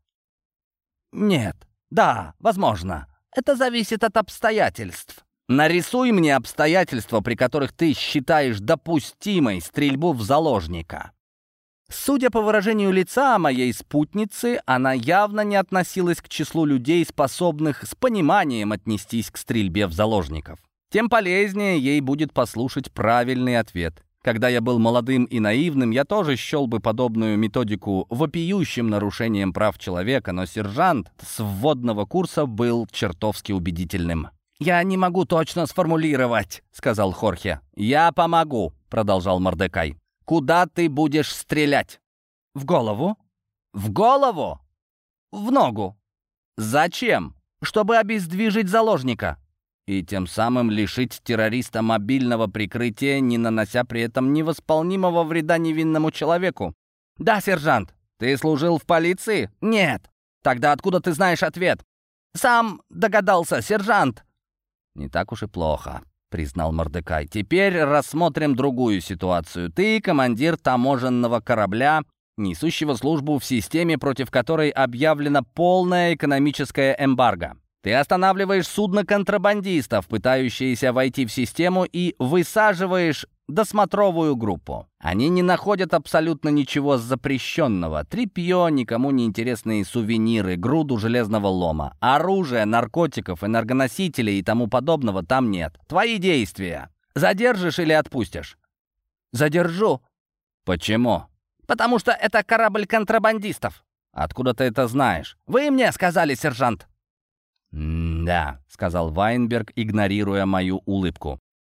A: Нет. Да, возможно. Это зависит от обстоятельств. Нарисуй мне обстоятельства, при которых ты считаешь допустимой стрельбу в заложника. Судя по выражению лица моей спутницы, она явно не относилась к числу людей, способных с пониманием отнестись к стрельбе в заложников. Тем полезнее ей будет послушать правильный ответ. Когда я был молодым и наивным, я тоже счел бы подобную методику вопиющим нарушением прав человека, но сержант с вводного курса был чертовски убедительным. «Я не могу точно сформулировать», — сказал Хорхе. «Я помогу», — продолжал Мордекай. «Куда ты будешь стрелять?» «В голову». «В голову?» «В ногу». «Зачем?» «Чтобы обездвижить заложника». «И тем самым лишить террориста мобильного прикрытия, не нанося при этом невосполнимого вреда невинному человеку». «Да, сержант». «Ты служил в полиции?» «Нет». «Тогда откуда ты знаешь ответ?» «Сам догадался, сержант». «Не так уж и плохо», — признал Мордекай. «Теперь рассмотрим другую ситуацию. Ты командир таможенного корабля, несущего службу в системе, против которой объявлена полная экономическая эмбарго. Ты останавливаешь судно контрабандистов, пытающиеся войти в систему, и высаживаешь досмотровую группу. Они не находят абсолютно ничего запрещенного. Тряпье, никому не интересные сувениры, груду железного лома. Оружия, наркотиков, энергоносителей и тому подобного там нет. Твои действия. Задержишь или отпустишь?» «Задержу». «Почему?» «Потому что это корабль контрабандистов». «Откуда ты это знаешь?» «Вы мне сказали, сержант». «Да», — сказал Вайнберг, игнорируя мою улыбку.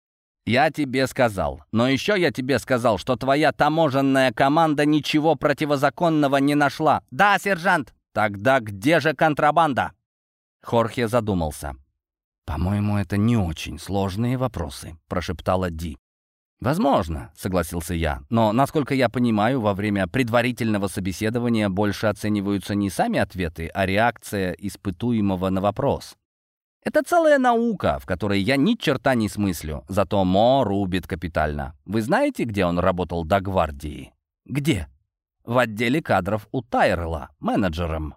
A: «Я тебе сказал. Но еще я тебе сказал, что твоя таможенная команда ничего противозаконного не нашла». «Да, сержант!» «Тогда где же контрабанда?» Хорхе задумался. «По-моему, это не очень сложные вопросы», — прошептала Ди. «Возможно», — согласился я, «но, насколько я понимаю, во время предварительного собеседования больше оцениваются не сами ответы, а реакция испытуемого на вопрос. Это целая наука, в которой я ни черта не смыслю, зато Мо рубит капитально. Вы знаете, где он работал до гвардии?» «Где?» «В отделе кадров у Тайрелла, менеджером».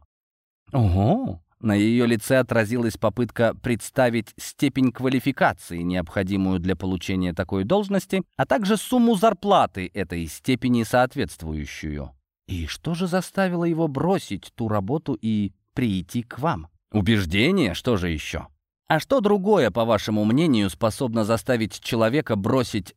A: «Ого!» На ее лице отразилась попытка представить степень квалификации, необходимую для получения такой должности, а также сумму зарплаты этой степени соответствующую. «И что же заставило его бросить ту работу и прийти к вам?» «Убеждение? Что же еще?» «А что другое, по вашему мнению, способно заставить человека бросить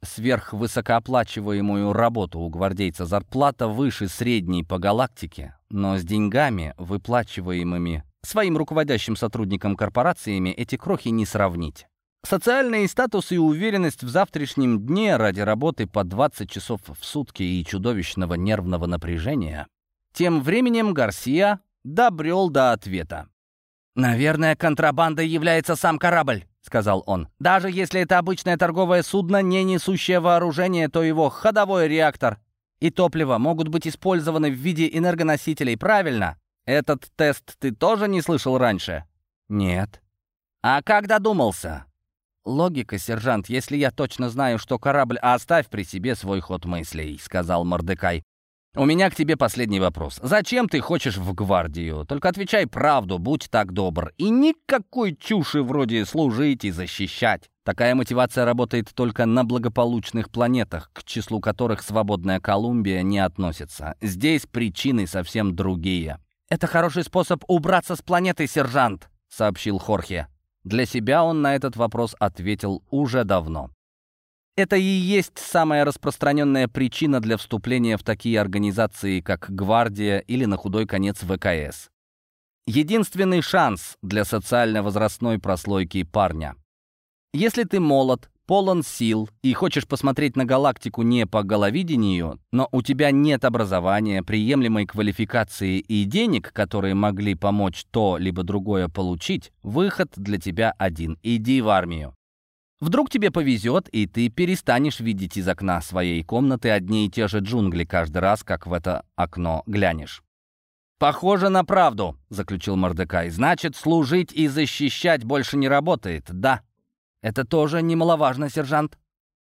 A: сверхвысокооплачиваемую работу у гвардейца? Зарплата выше средней по галактике, но с деньгами, выплачиваемыми своим руководящим сотрудникам корпорациями, эти крохи не сравнить. Социальный статус и уверенность в завтрашнем дне ради работы по 20 часов в сутки и чудовищного нервного напряжения». Тем временем Гарсия добрел до ответа. «Наверное, контрабандой является сам корабль», — сказал он. «Даже если это обычное торговое судно, не несущее вооружение, то его ходовой реактор и топливо могут быть использованы в виде энергоносителей, правильно? Этот тест ты тоже не слышал раньше?» «Нет». «А как додумался?» «Логика, сержант, если я точно знаю, что корабль...» «Оставь при себе свой ход мыслей», — сказал Мордекай. «У меня к тебе последний вопрос. Зачем ты хочешь в гвардию? Только отвечай правду, будь так добр. И никакой чуши вроде служить и защищать. Такая мотивация работает только на благополучных планетах, к числу которых свободная Колумбия не относится. Здесь причины совсем другие». «Это хороший способ убраться с планеты, сержант», — сообщил Хорхе. Для себя он на этот вопрос ответил уже давно. Это и есть самая распространенная причина для вступления в такие организации, как Гвардия или, на худой конец, ВКС. Единственный шанс для социально-возрастной прослойки парня. Если ты молод, полон сил и хочешь посмотреть на галактику не по головидению, но у тебя нет образования, приемлемой квалификации и денег, которые могли помочь то либо другое получить, выход для тебя один — иди в армию. Вдруг тебе повезет, и ты перестанешь видеть из окна своей комнаты одни и те же джунгли каждый раз, как в это окно глянешь. «Похоже на правду», — заключил Мордекай. «Значит, служить и защищать больше не работает, да?» «Это тоже немаловажно, сержант».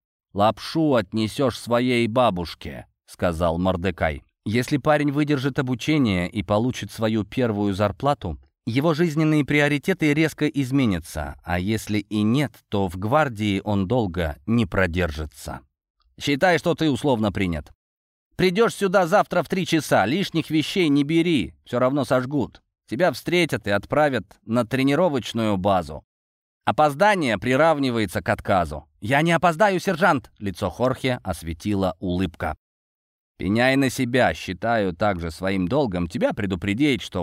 A: «Лапшу отнесешь своей бабушке», — сказал Мордекай. «Если парень выдержит обучение и получит свою первую зарплату, его жизненные приоритеты резко изменятся, а если и нет, то в гвардии он долго не продержится. Считай, что ты условно принят. Придешь сюда завтра в 3 часа, лишних вещей не бери, все равно сожгут. Тебя встретят и отправят на тренировочную базу. Опоздание приравнивается к отказу». «Я не опоздаю, сержант!» Лицо Хорхе осветила улыбка. «Пеняй на себя, считаю также своим долгом тебя предупредить, что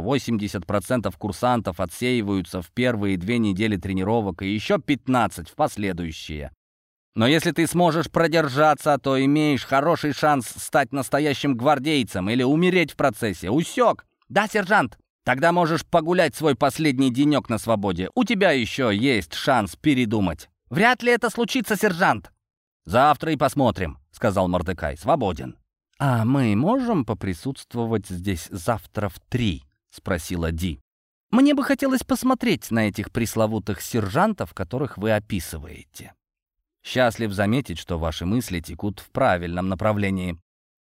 A: 80% курсантов отсеиваются в первые 2 недели тренировок и еще 15% в последующие. Но если ты сможешь продержаться, то имеешь хороший шанс стать настоящим гвардейцем или умереть в процессе. Усек?» «Да, сержант!» «Тогда можешь погулять свой последний денек на свободе. У тебя еще есть шанс передумать». «Вряд ли это случится, сержант». «Завтра и посмотрим», — сказал Мордекай. «Свободен». «А мы можем поприсутствовать здесь завтра в 3?» — спросила Ди. «Мне бы хотелось посмотреть на этих пресловутых сержантов, которых вы описываете. Счастлив заметить, что ваши мысли текут в правильном направлении.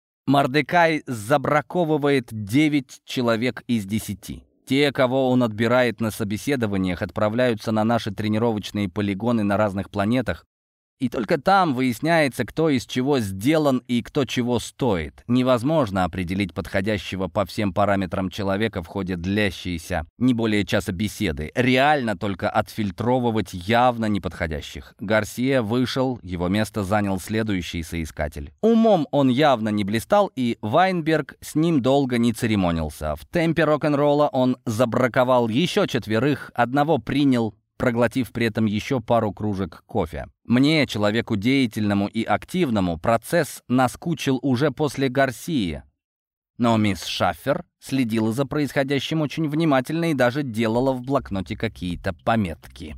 A: Мордекай забраковывает 9 человек из 10. Те, кого он отбирает на собеседованиях, отправляются на наши тренировочные полигоны на разных планетах, и только там выясняется, кто из чего сделан и кто чего стоит. Невозможно определить подходящего по всем параметрам человека в ходе длящейся не более часа беседы. Реально только отфильтровывать явно неподходящих. Гарсия вышел, его место занял следующий соискатель. Умом он явно не блистал, и Вайнберг с ним долго не церемонился. В темпе рок-н-ролла он забраковал еще 4, одного принял, проглотив при этом еще пару кружек кофе. Мне, человеку деятельному и активному, процесс наскучил уже после Гарсии. Но мисс Шаффер следила за происходящим очень внимательно и даже делала в блокноте какие-то пометки.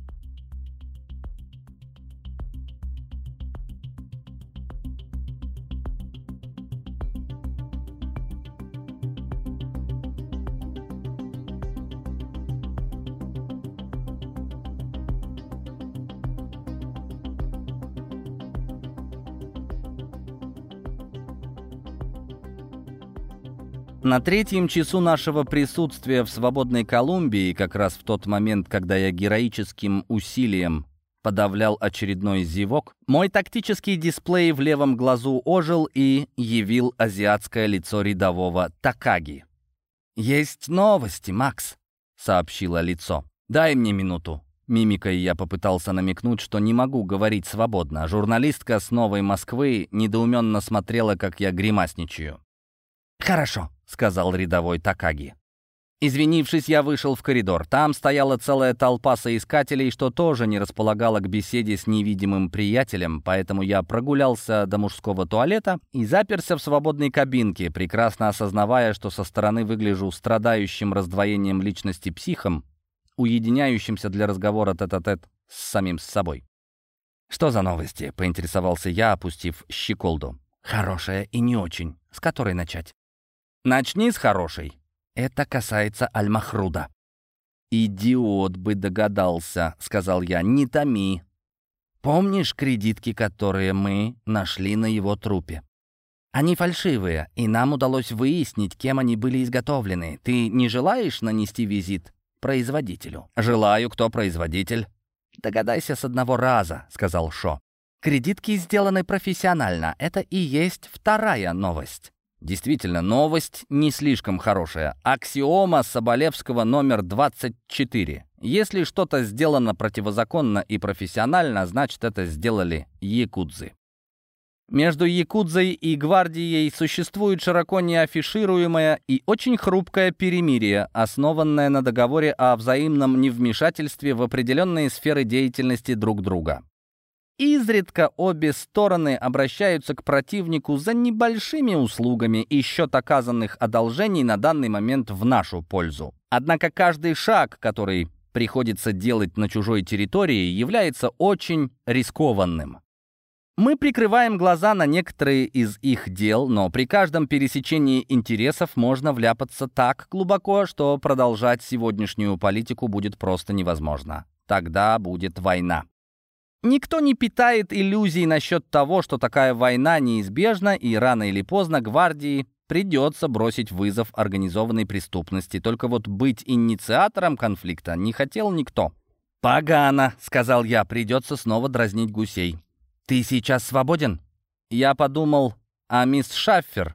A: На третьем часу нашего присутствия в свободной Колумбии, как раз в тот момент, когда я героическим усилием подавлял очередной зевок, мой тактический дисплей в левом глазу ожил и явил азиатское лицо рядового Такаги. «Есть новости, Макс», — сообщило лицо. «Дай мне минуту». Мимикой я попытался намекнуть, что не могу говорить свободно. Журналистка с Новой Москвы недоуменно смотрела, как я гримасничаю. «Хорошо», — сказал рядовой Такаги. Извинившись, я вышел в коридор. Там стояла целая толпа соискателей, что тоже не располагало к беседе с невидимым приятелем, поэтому я прогулялся до мужского туалета и заперся в свободной кабинке, прекрасно осознавая, что со стороны выгляжу страдающим раздвоением личности психом, уединяющимся для разговора тет-а-тет с самим собой. «Что за новости?» — поинтересовался я, опустив щеколду. «Хорошая и не очень. С которой начать?» «Начни с хорошей». «Это касается Аль-Махруда». «Идиот бы догадался», — сказал я, — «не томи. Помнишь кредитки, которые мы нашли на его трупе? Они фальшивые, и нам удалось выяснить, кем они были изготовлены. Ты не желаешь нанести визит производителю?» «Желаю. Кто производитель?» «Догадайся с одного раза», — сказал Шо. «Кредитки сделаны профессионально. Это и есть вторая новость». Действительно, новость не слишком хорошая. Аксиома Соболевского номер 24. Если что-то сделано противозаконно и профессионально, значит, это сделали якудзы. Между якудзой и гвардией существует широко неафишируемое и очень хрупкое перемирие, основанное на договоре о взаимном невмешательстве в определенные сферы деятельности друг друга. Изредка обе стороны обращаются к противнику за небольшими услугами, и счет оказанных одолжений на данный момент в нашу пользу. Однако каждый шаг, который приходится делать на чужой территории, является очень рискованным. Мы прикрываем глаза на некоторые из их дел, но при каждом пересечении интересов можно вляпаться так глубоко, что продолжать сегодняшнюю политику будет просто невозможно. Тогда будет война. Никто не питает иллюзий насчет того, что такая война неизбежна, и рано или поздно гвардии придется бросить вызов организованной преступности. Только вот быть инициатором конфликта не хотел никто. «Погано», — сказал я, — «придется снова дразнить гусей». «Ты сейчас свободен?» Я подумал о мисс Шаффер,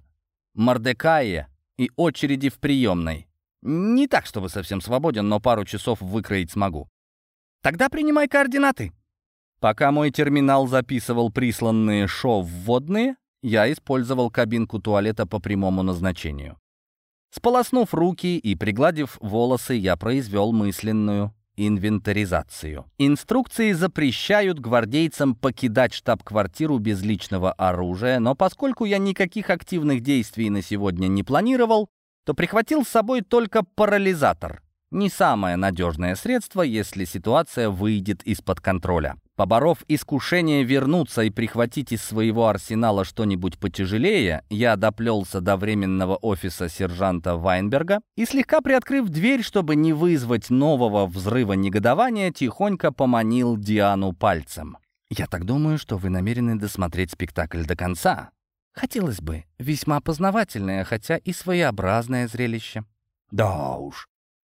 A: Мордекае и очереди в приемной. Не так, чтобы совсем свободен, но пару часов выкроить смогу. «Тогда принимай координаты». Пока мой терминал записывал присланные Шо вводные, я использовал кабинку туалета по прямому назначению. Сполоснув руки и пригладив волосы, я произвел мысленную инвентаризацию. Инструкции запрещают гвардейцам покидать штаб-квартиру без личного оружия, но поскольку я никаких активных действий на сегодня не планировал, то прихватил с собой только парализатор. Не самое надежное средство, если ситуация выйдет из-под контроля. Поборов искушение вернуться и прихватить из своего арсенала что-нибудь потяжелее, я доплелся до временного офиса сержанта Вайнберга и, слегка приоткрыв дверь, чтобы не вызвать нового взрыва негодования, тихонько поманил Диану пальцем. «Я так думаю, что вы намерены досмотреть спектакль до конца. Хотелось бы. Весьма познавательное, хотя и своеобразное зрелище». «Да уж.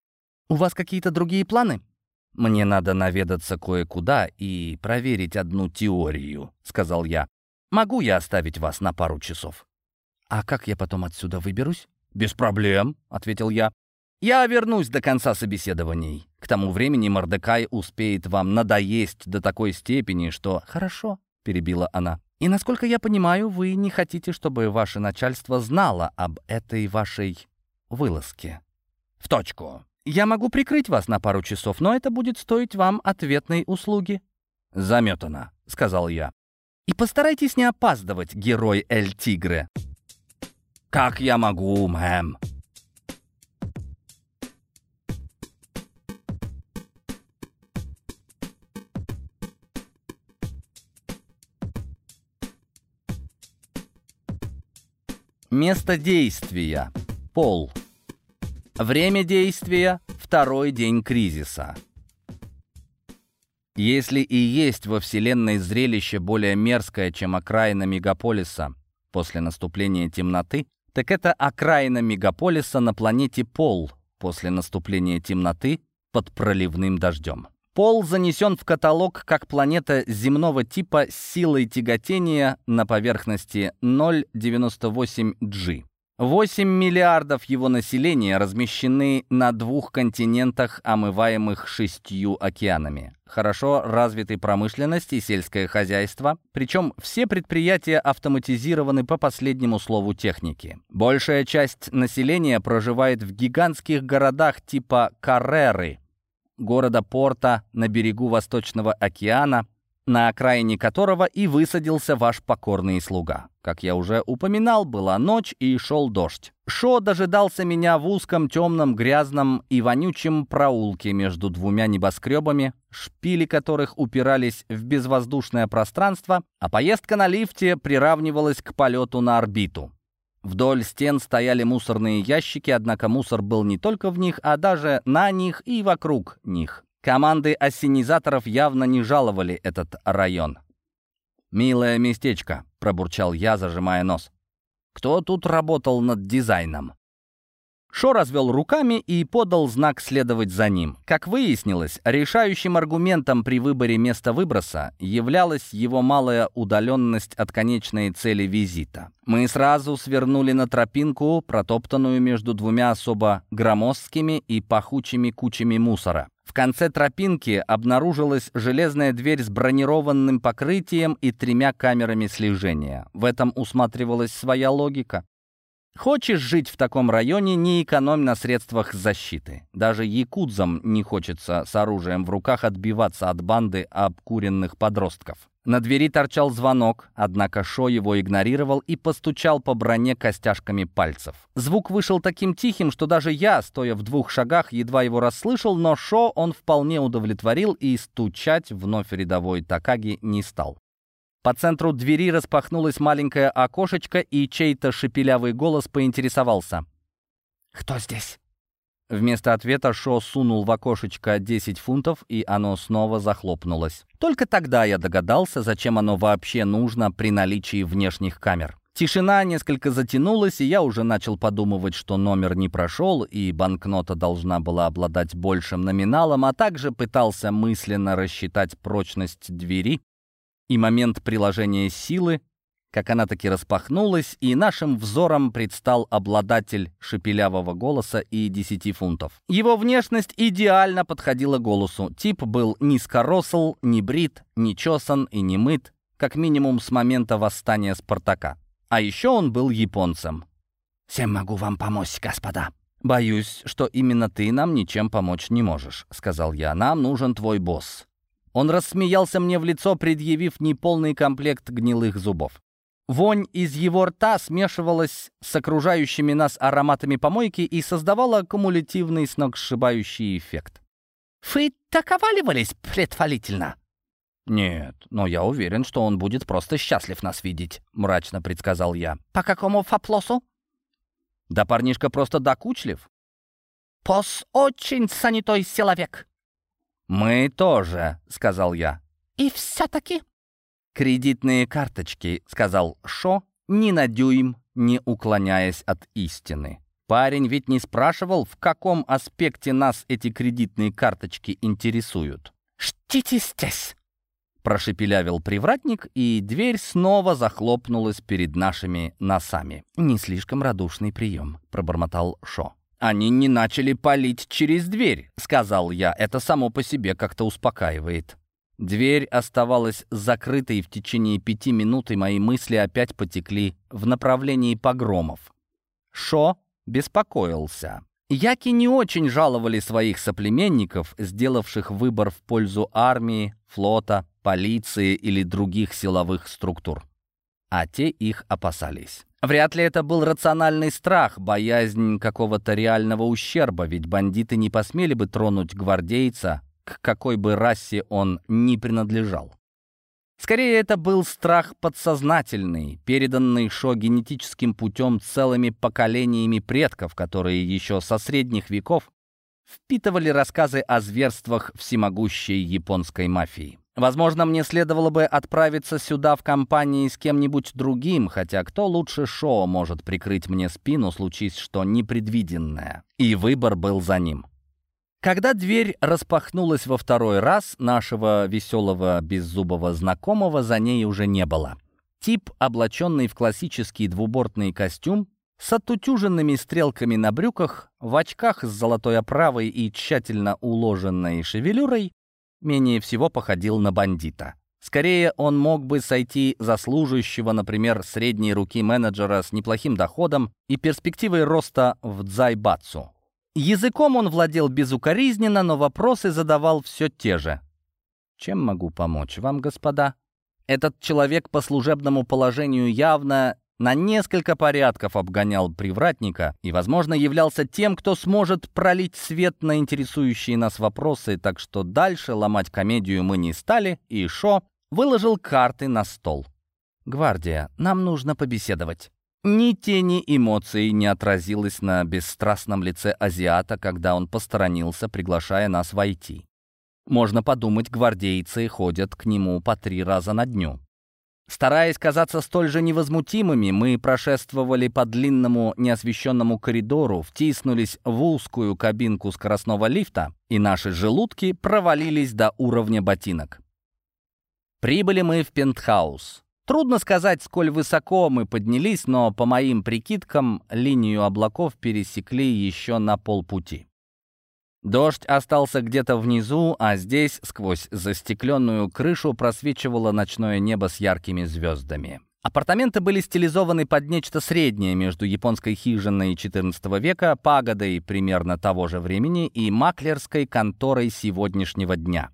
A: У вас какие-то другие планы?» «Мне надо наведаться кое-куда и проверить одну теорию», — сказал я. «Могу я оставить вас на пару часов?» «А как я потом отсюда выберусь?» «Без проблем», — ответил я. «Я вернусь до конца собеседований. К тому времени Мордекай успеет вам надоесть до такой степени, что...» «Хорошо», — перебила она. «И, насколько я понимаю, вы не хотите, чтобы ваше начальство знало об этой вашей вылазке?» «В точку. Я могу прикрыть вас на пару часов, но это будет стоить вам ответной услуги». «Заметано», — сказал я. «И постарайтесь не опаздывать, герой Эль Тигре». «Как я могу, мэм?» Место действия. Пол. Время действия. Второй день кризиса. Если и есть во Вселенной зрелище более мерзкое, чем окраина мегаполиса после наступления темноты, так это окраина мегаполиса на планете Пол после наступления темноты под проливным дождем. Пол занесен в каталог как планета земного типа с силой тяготения на поверхности 0,98 G. 8 миллиардов его населения размещены на 2 континентах, омываемых 6 океанами. Хорошо развиты промышленность и сельское хозяйство, причем все предприятия автоматизированы по последнему слову техники. Большая часть населения проживает в гигантских городах типа Карреры, города-порта на берегу Восточного океана, на окраине которого и высадился ваш покорный слуга. Как я уже упоминал, была ночь и шел дождь. Шо дожидался меня в узком, темном, грязном и вонючем проулке между 2 небоскребами, шпили которых упирались в безвоздушное пространство, а поездка на лифте приравнивалась к полету на орбиту. Вдоль стен стояли мусорные ящики, однако мусор был не только в них, а даже на них и вокруг них. Команды ассенизаторов явно не жаловали этот район. «Милое местечко», — пробурчал я, зажимая нос. «Кто тут работал над дизайном?» Шо развел руками и подал знак следовать за ним. Как выяснилось, решающим аргументом при выборе места выброса являлась его малая удаленность от конечной цели визита. Мы сразу свернули на тропинку, протоптанную между 2 особо громоздкими и пахучими кучами мусора. В конце тропинки обнаружилась железная дверь с бронированным покрытием и 3 камерами слежения. В этом усматривалась своя логика. Хочешь жить в таком районе, не экономь на средствах защиты. Даже якудзам не хочется с оружием в руках отбиваться от банды обкуренных подростков. На двери торчал звонок, однако Шо его игнорировал и постучал по броне костяшками пальцев. Звук вышел таким тихим, что даже я, стоя в 2 шагах, едва его расслышал, но Шо он вполне удовлетворил и стучать вновь рядовой Такаги не стал. По центру двери распахнулось маленькое окошечко, и чей-то шепелявый голос поинтересовался: «Кто здесь?» Вместо ответа Шо сунул в окошечко 10 фунтов, и оно снова захлопнулось. Только тогда я догадался, зачем оно вообще нужно при наличии внешних камер. Тишина несколько затянулась, и я уже начал подумывать, что номер не прошел, и банкнота должна была обладать большим номиналом, а также пытался мысленно рассчитать прочность двери и момент приложения силы, как она таки распахнулась, и нашим взором предстал обладатель шепелявого голоса и 10 фунтов. Его внешность идеально подходила голосу. Тип был низкоросл, не брит, не чесан и не мыт, как минимум с момента восстания Спартака. А еще он был японцем. «Всем могу вам помочь, господа». «Боюсь, что именно ты нам ничем помочь не можешь», — сказал я. «Нам нужен твой босс». Он рассмеялся мне в лицо, предъявив неполный комплект гнилых зубов. Вонь из его рта смешивалась с окружающими нас ароматами помойки и создавала кумулятивный сногсшибающий эффект. «Вы так оваливались предварительно?» «Нет, но я уверен, что он будет просто счастлив нас видеть», — мрачно предсказал я.
B: «По какому вопросу?»
A: «Да парнишка просто докучлив».
B: «Пос очень занятой человек».
A: «Мы тоже», — сказал я.
B: «И все-таки?»
A: «Кредитные карточки», — сказал Шо, ни на дюйм не уклоняясь от истины. Парень ведь не спрашивал, в каком аспекте нас эти кредитные карточки интересуют.
B: «Ждите здесь»,
A: — прошепелявил привратник, и дверь снова захлопнулась перед нашими носами. «Не слишком радушный прием», — пробормотал Шо. «Они не начали палить через дверь», — сказал я. «Это само по себе как-то успокаивает». Дверь оставалась закрытой в течение 5 минут, и мои мысли опять потекли в направлении погромов. Шо беспокоился. Яки не очень жаловали своих соплеменников, сделавших выбор в пользу армии, флота, полиции или других силовых структур. А те их опасались. Вряд ли это был рациональный страх, боязнь какого-то реального ущерба, ведь бандиты не посмели бы тронуть гвардейца, к какой бы расе он ни принадлежал. Скорее, это был страх подсознательный, переданный Шо генетическим путем целыми поколениями предков, которые еще со средних веков впитывали рассказы о зверствах всемогущей японской мафии. Возможно, мне следовало бы отправиться сюда в компании с кем-нибудь другим, хотя кто лучше Шо может прикрыть мне спину, случись что непредвиденное. И выбор был за ним. Когда дверь распахнулась во второй раз, нашего веселого беззубого знакомого за ней уже не было. Тип, облаченный в классический двубортный костюм, с отутюженными стрелками на брюках, в очках с золотой оправой и тщательно уложенной шевелюрой, менее всего походил на бандита. Скорее, он мог бы сойти за служащего, например, средней руки менеджера с неплохим доходом и перспективой роста в дзайбацу. Языком он владел безукоризненно, но вопросы задавал все те же. «Чем могу помочь вам, господа?» Этот человек по служебному положению явно на несколько порядков обгонял привратника и, возможно, являлся тем, кто сможет пролить свет на интересующие нас вопросы, так что дальше ломать комедию мы не стали, и Шо выложил карты на стол. «Гвардия, нам нужно побеседовать». Ни тени эмоций не отразилось на бесстрастном лице азиата, когда он посторонился, приглашая нас войти. Можно подумать, гвардейцы ходят к нему по 3 раза на дню. Стараясь казаться столь же невозмутимыми, мы прошествовали по длинному неосвещенному коридору, втиснулись в узкую кабинку скоростного лифта, и наши желудки провалились до уровня ботинок. Прибыли мы в пентхаус. Трудно сказать, сколь высоко мы поднялись, но, по моим прикидкам, линию облаков пересекли еще на полпути. Дождь остался где-то внизу, а здесь, сквозь застекленную крышу, просвечивало ночное небо с яркими звездами. Апартаменты были стилизованы под нечто среднее между японской хижиной XIV века, пагодой примерно того же времени и маклерской конторой сегодняшнего дня.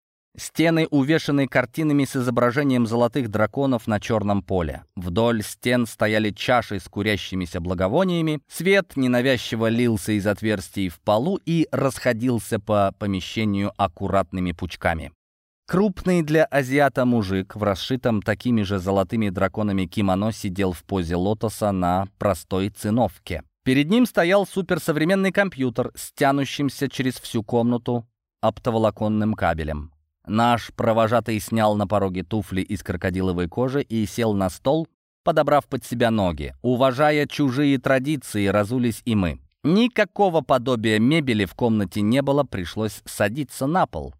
A: Стены увешаны картинами с изображением золотых драконов на черном поле. Вдоль стен стояли чаши с курящимися благовониями, свет ненавязчиво лился из отверстий в полу и расходился по помещению аккуратными пучками. Крупный для азиата мужик в расшитом такими же золотыми драконами кимоно сидел в позе лотоса на простой циновке. Перед ним стоял суперсовременный компьютер с тянущимся через всю комнату оптоволоконным кабелем. Наш провожатый снял на пороге туфли из крокодиловой кожи и сел на стол, подобрав под себя ноги. Уважая чужие традиции, разулись и мы. Никакого подобия мебели в комнате не было, пришлось садиться на пол.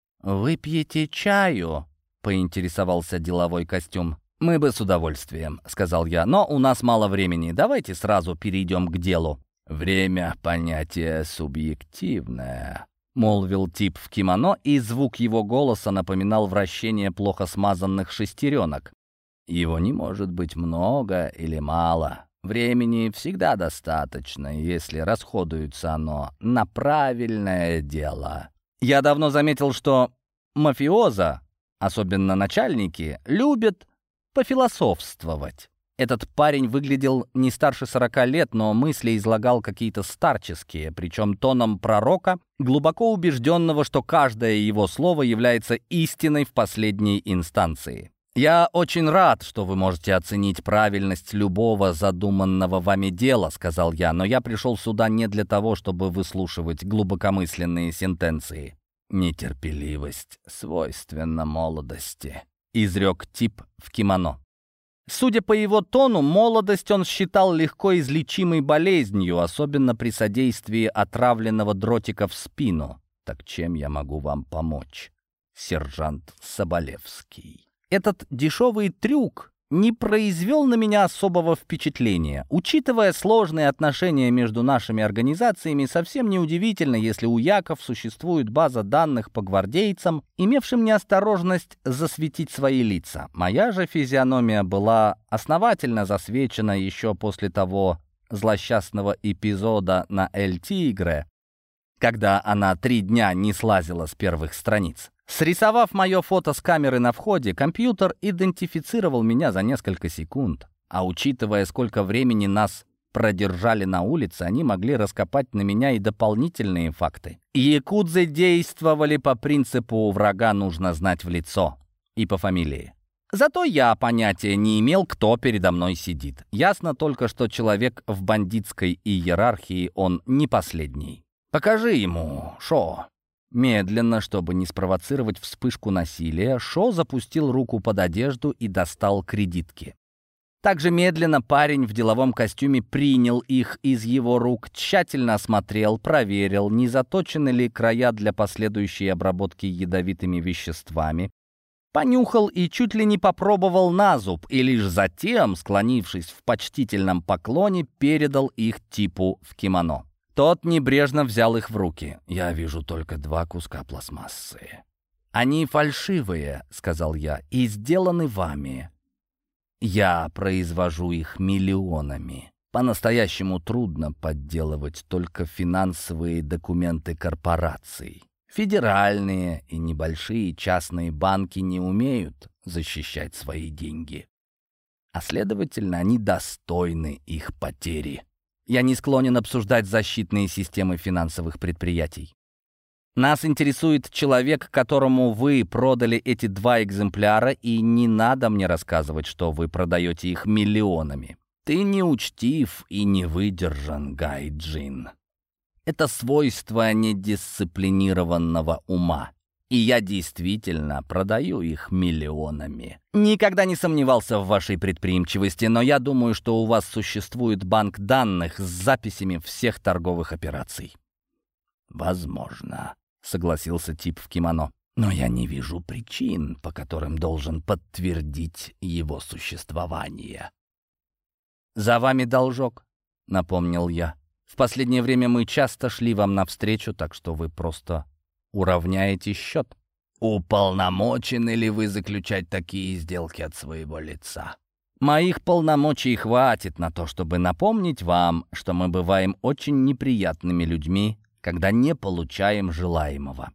A: «Выпьете чаю?» — поинтересовался деловой костюм. «Мы бы с удовольствием», — сказал я, — «но у нас мало времени. Давайте сразу перейдем к делу». «Время — понятие субъективное», — молвил тип в кимоно, и звук его голоса напоминал вращение плохо смазанных шестеренок. «Его не может быть много или мало. Времени всегда достаточно, если расходуется оно на правильное дело». Я давно заметил, что мафиоза, особенно начальники, любят пофилософствовать. Этот парень выглядел не старше 40 лет, но мысли излагал какие-то старческие, причем тоном пророка, глубоко убежденного, что каждое его слово является истиной в последней инстанции. «Я очень рад, что вы можете оценить правильность любого задуманного вами дела», — сказал я, «но я пришел сюда не для того, чтобы выслушивать глубокомысленные сентенции». «Нетерпеливость свойственна молодости», — изрек тип в кимоно. Судя по его тону, молодость он считал легко излечимой болезнью, особенно при содействии отравленного дротика в спину. «Так чем я могу вам помочь, сержант Соболевский?» Этот дешевый трюк не произвел на меня особого впечатления. Учитывая сложные отношения между нашими организациями, совсем неудивительно, если у яков существует база данных по гвардейцам, имевшим неосторожность засветить свои лица. Моя же физиономия была основательно засвечена еще после того злосчастного эпизода на «Эль Тигре», когда она 3 дня не слазила с первых страниц. Срисовав мое фото с камеры на входе, компьютер идентифицировал меня за несколько секунд. А учитывая, сколько времени нас продержали на улице, они могли раскопать на меня и дополнительные факты. Якудзы действовали по принципу «врага нужно знать в лицо» и по фамилии. Зато я понятия не имел, кто передо мной сидит. Ясно только, что человек в бандитской иерархии, он не последний. «Покажи ему, Шо». Медленно, чтобы не спровоцировать вспышку насилия, Шо запустил руку под одежду и достал кредитки. Также медленно парень в деловом костюме принял их из его рук, тщательно осмотрел, проверил, не заточены ли края для последующей обработки ядовитыми веществами, понюхал и чуть ли не попробовал на зуб, и лишь затем, склонившись в почтительном поклоне, передал их типу в кимоно. Тот небрежно взял их в руки. «Я вижу только 2 куска пластмассы». «Они фальшивые», — сказал я, — «и сделаны вами. Я произвожу их миллионами. По-настоящему трудно подделывать только финансовые документы корпораций. Федеральные и небольшие частные банки не умеют защищать свои деньги. А следовательно, они достойны их потери. Я не склонен обсуждать защитные системы финансовых предприятий. Нас интересует человек, которому вы продали эти 2 экземпляра, и не надо мне рассказывать, что вы продаете их миллионами. Ты неучтив и не выдержан, Гайджин. Это свойство недисциплинированного ума. И я действительно продаю их миллионами. Никогда не сомневался в вашей предприимчивости, но я думаю, что у вас существует банк данных с записями всех торговых операций». «Возможно», — согласился тип в кимоно. «Но я не вижу причин, по которым должен подтвердить его существование». «За вами должок», — напомнил я. «В последнее время мы часто шли вам навстречу, так что вы просто уравняете счет». «Уполномочены ли вы заключать такие сделки от своего лица?» «Моих полномочий хватит на то, чтобы напомнить вам, что мы бываем очень неприятными людьми, когда не получаем желаемого.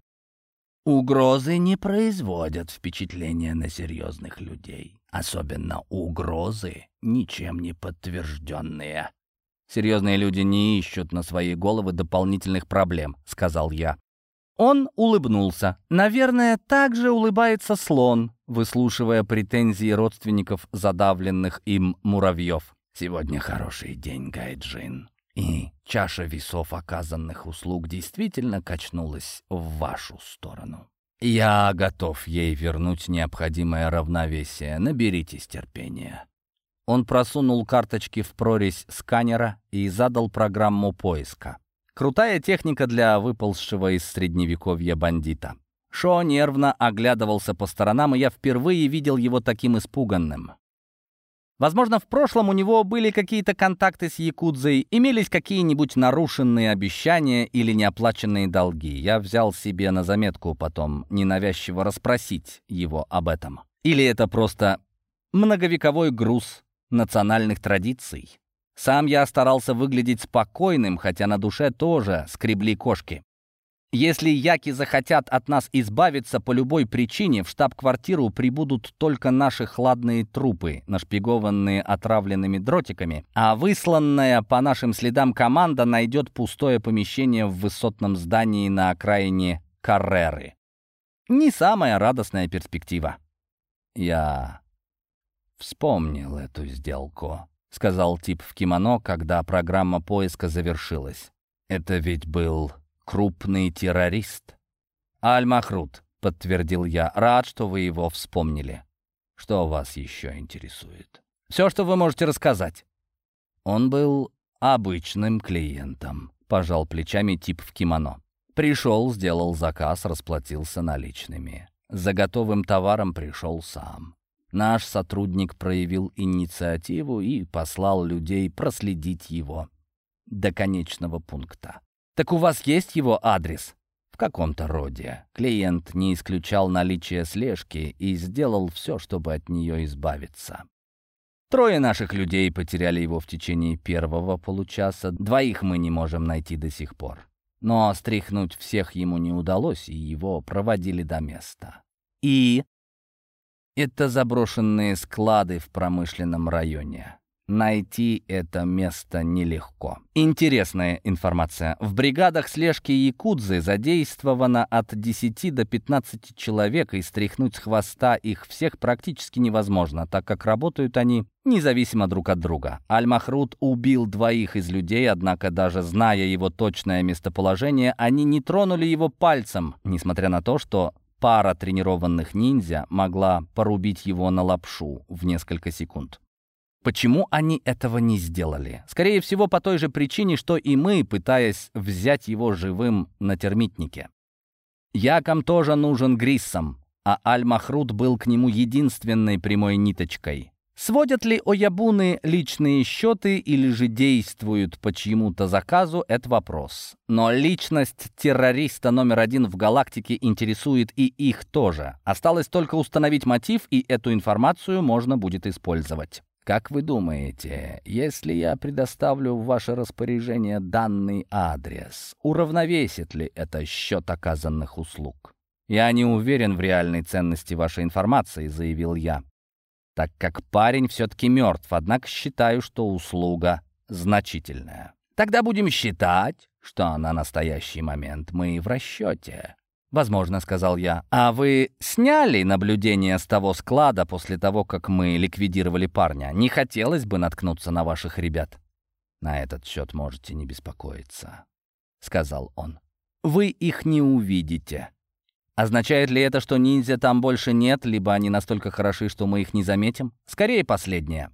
A: Угрозы не производят впечатления на серьезных людей, особенно угрозы, ничем не подтвержденные». «Серьезные люди не ищут на свои головы дополнительных проблем», — сказал я. Он улыбнулся. Наверное, так же улыбается слон, выслушивая претензии родственников задавленных им муравьев. «Сегодня хороший день, Гайджин, и чаша весов оказанных услуг действительно качнулась в вашу сторону. Я готов ей вернуть необходимое равновесие. Наберитесь терпения». Он просунул карточки в прорезь сканера и задал программу поиска. Крутая техника для выползшего из средневековья бандита. Шо нервно оглядывался по сторонам, и я впервые видел его таким испуганным. Возможно, в прошлом у него были какие-то контакты с якудзой, имелись какие-нибудь нарушенные обещания или неоплаченные долги. Я взял себе на заметку потом ненавязчиво расспросить его об этом. Или это просто многовековой груз национальных традиций? Сам я старался выглядеть спокойным, хотя на душе тоже скребли кошки. Если яки захотят от нас избавиться по любой причине, в штаб-квартиру прибудут только наши хладные трупы, нашпигованные отравленными дротиками, а высланная по нашим следам команда найдет пустое помещение в высотном здании на окраине Карреры. Не самая радостная перспектива. «Я вспомнил эту сделку», — сказал тип в кимоно, когда программа поиска завершилась. «Это ведь был крупный террорист». «Аль-Махрут», — подтвердил я. «Рад, что вы его вспомнили. Что вас еще интересует?» «Все, что вы можете рассказать». «Он был обычным клиентом», — пожал плечами тип в кимоно. «Пришел, сделал заказ, расплатился наличными. За готовым товаром пришел сам. Наш сотрудник проявил инициативу и послал людей проследить его до конечного пункта». «Так у вас есть его адрес?» «В каком-то роде. Клиент не исключал наличие слежки и сделал все, чтобы от нее избавиться». 3 наших людей потеряли его в течение первого получаса, 2 мы не можем найти до сих пор. Но стряхнуть всех ему не удалось, и его проводили до места. И это заброшенные склады в промышленном районе. Найти это место нелегко. Интересная информация. В бригадах слежки якудзы задействовано от 10 до 15 человек, и стряхнуть с хвоста их всех практически невозможно, так как работают они независимо друг от друга. Аль-Махрут убил 2 из людей, однако даже зная его точное местоположение, они не тронули его пальцем, несмотря на то, что пара тренированных ниндзя могла порубить его на лапшу в несколько секунд. Почему они этого не сделали? Скорее всего, по той же причине, что и мы, пытаясь взять его живым на термитнике. Якам тоже нужен Гриссом, а Аль-Махрут был к нему единственной прямой ниточкой. Сводят ли оябуны личные счеты или же действуют по чьему-то заказу — это вопрос. Но личность террориста номер 1 в галактике интересует и их тоже. Осталось только установить мотив, и эту информацию можно будет использовать. Как вы думаете, если я предоставлю в ваше распоряжение данный адрес, уравновесит ли это счет оказанных услуг? Я не уверен в реальной ценности вашей информации, заявил я, так как парень все-таки мертв, однако считаю, что услуга значительная. Тогда будем считать, что на настоящий момент мы в расчете. «Возможно», — сказал я. «А вы сняли наблюдение с того склада после того, как мы ликвидировали парня? Не хотелось бы наткнуться на ваших ребят?» «На этот счет можете не беспокоиться», — сказал он. «Вы их не увидите. Означает ли это, что ниндзя там больше нет, либо они настолько хороши, что мы их не заметим? Скорее, последнее».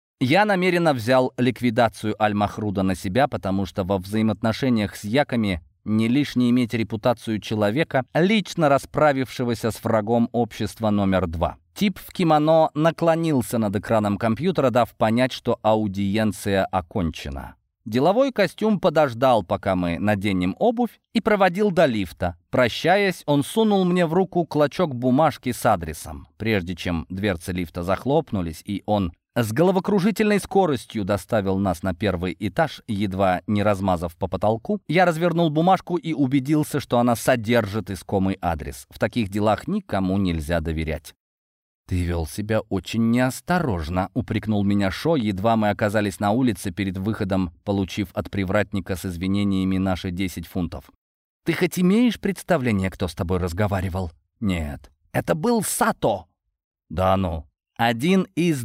A: Я намеренно взял ликвидацию Аль-Махруда на себя, потому что во взаимоотношениях с яками не лишне иметь репутацию человека, лично расправившегося с врагом общества номер 2. Тип в кимоно наклонился над экраном компьютера, дав понять, что аудиенция окончена. Деловой костюм подождал, пока мы наденем обувь, и проводил до лифта. Прощаясь, он сунул мне в руку клочок бумажки с адресом. Прежде чем дверцы лифта захлопнулись, и он с головокружительной скоростью доставил нас на 1-й этаж, едва не размазав по потолку, я развернул бумажку и убедился, что она содержит искомый адрес. В таких делах никому нельзя доверять. «Ты вел себя очень неосторожно», — упрекнул меня Шо, едва мы оказались на улице перед выходом, получив от привратника с извинениями наши 10 фунтов. «Ты хоть имеешь представление, кто с тобой разговаривал?» «Нет». «Это был Сато!» «Да ну». Один из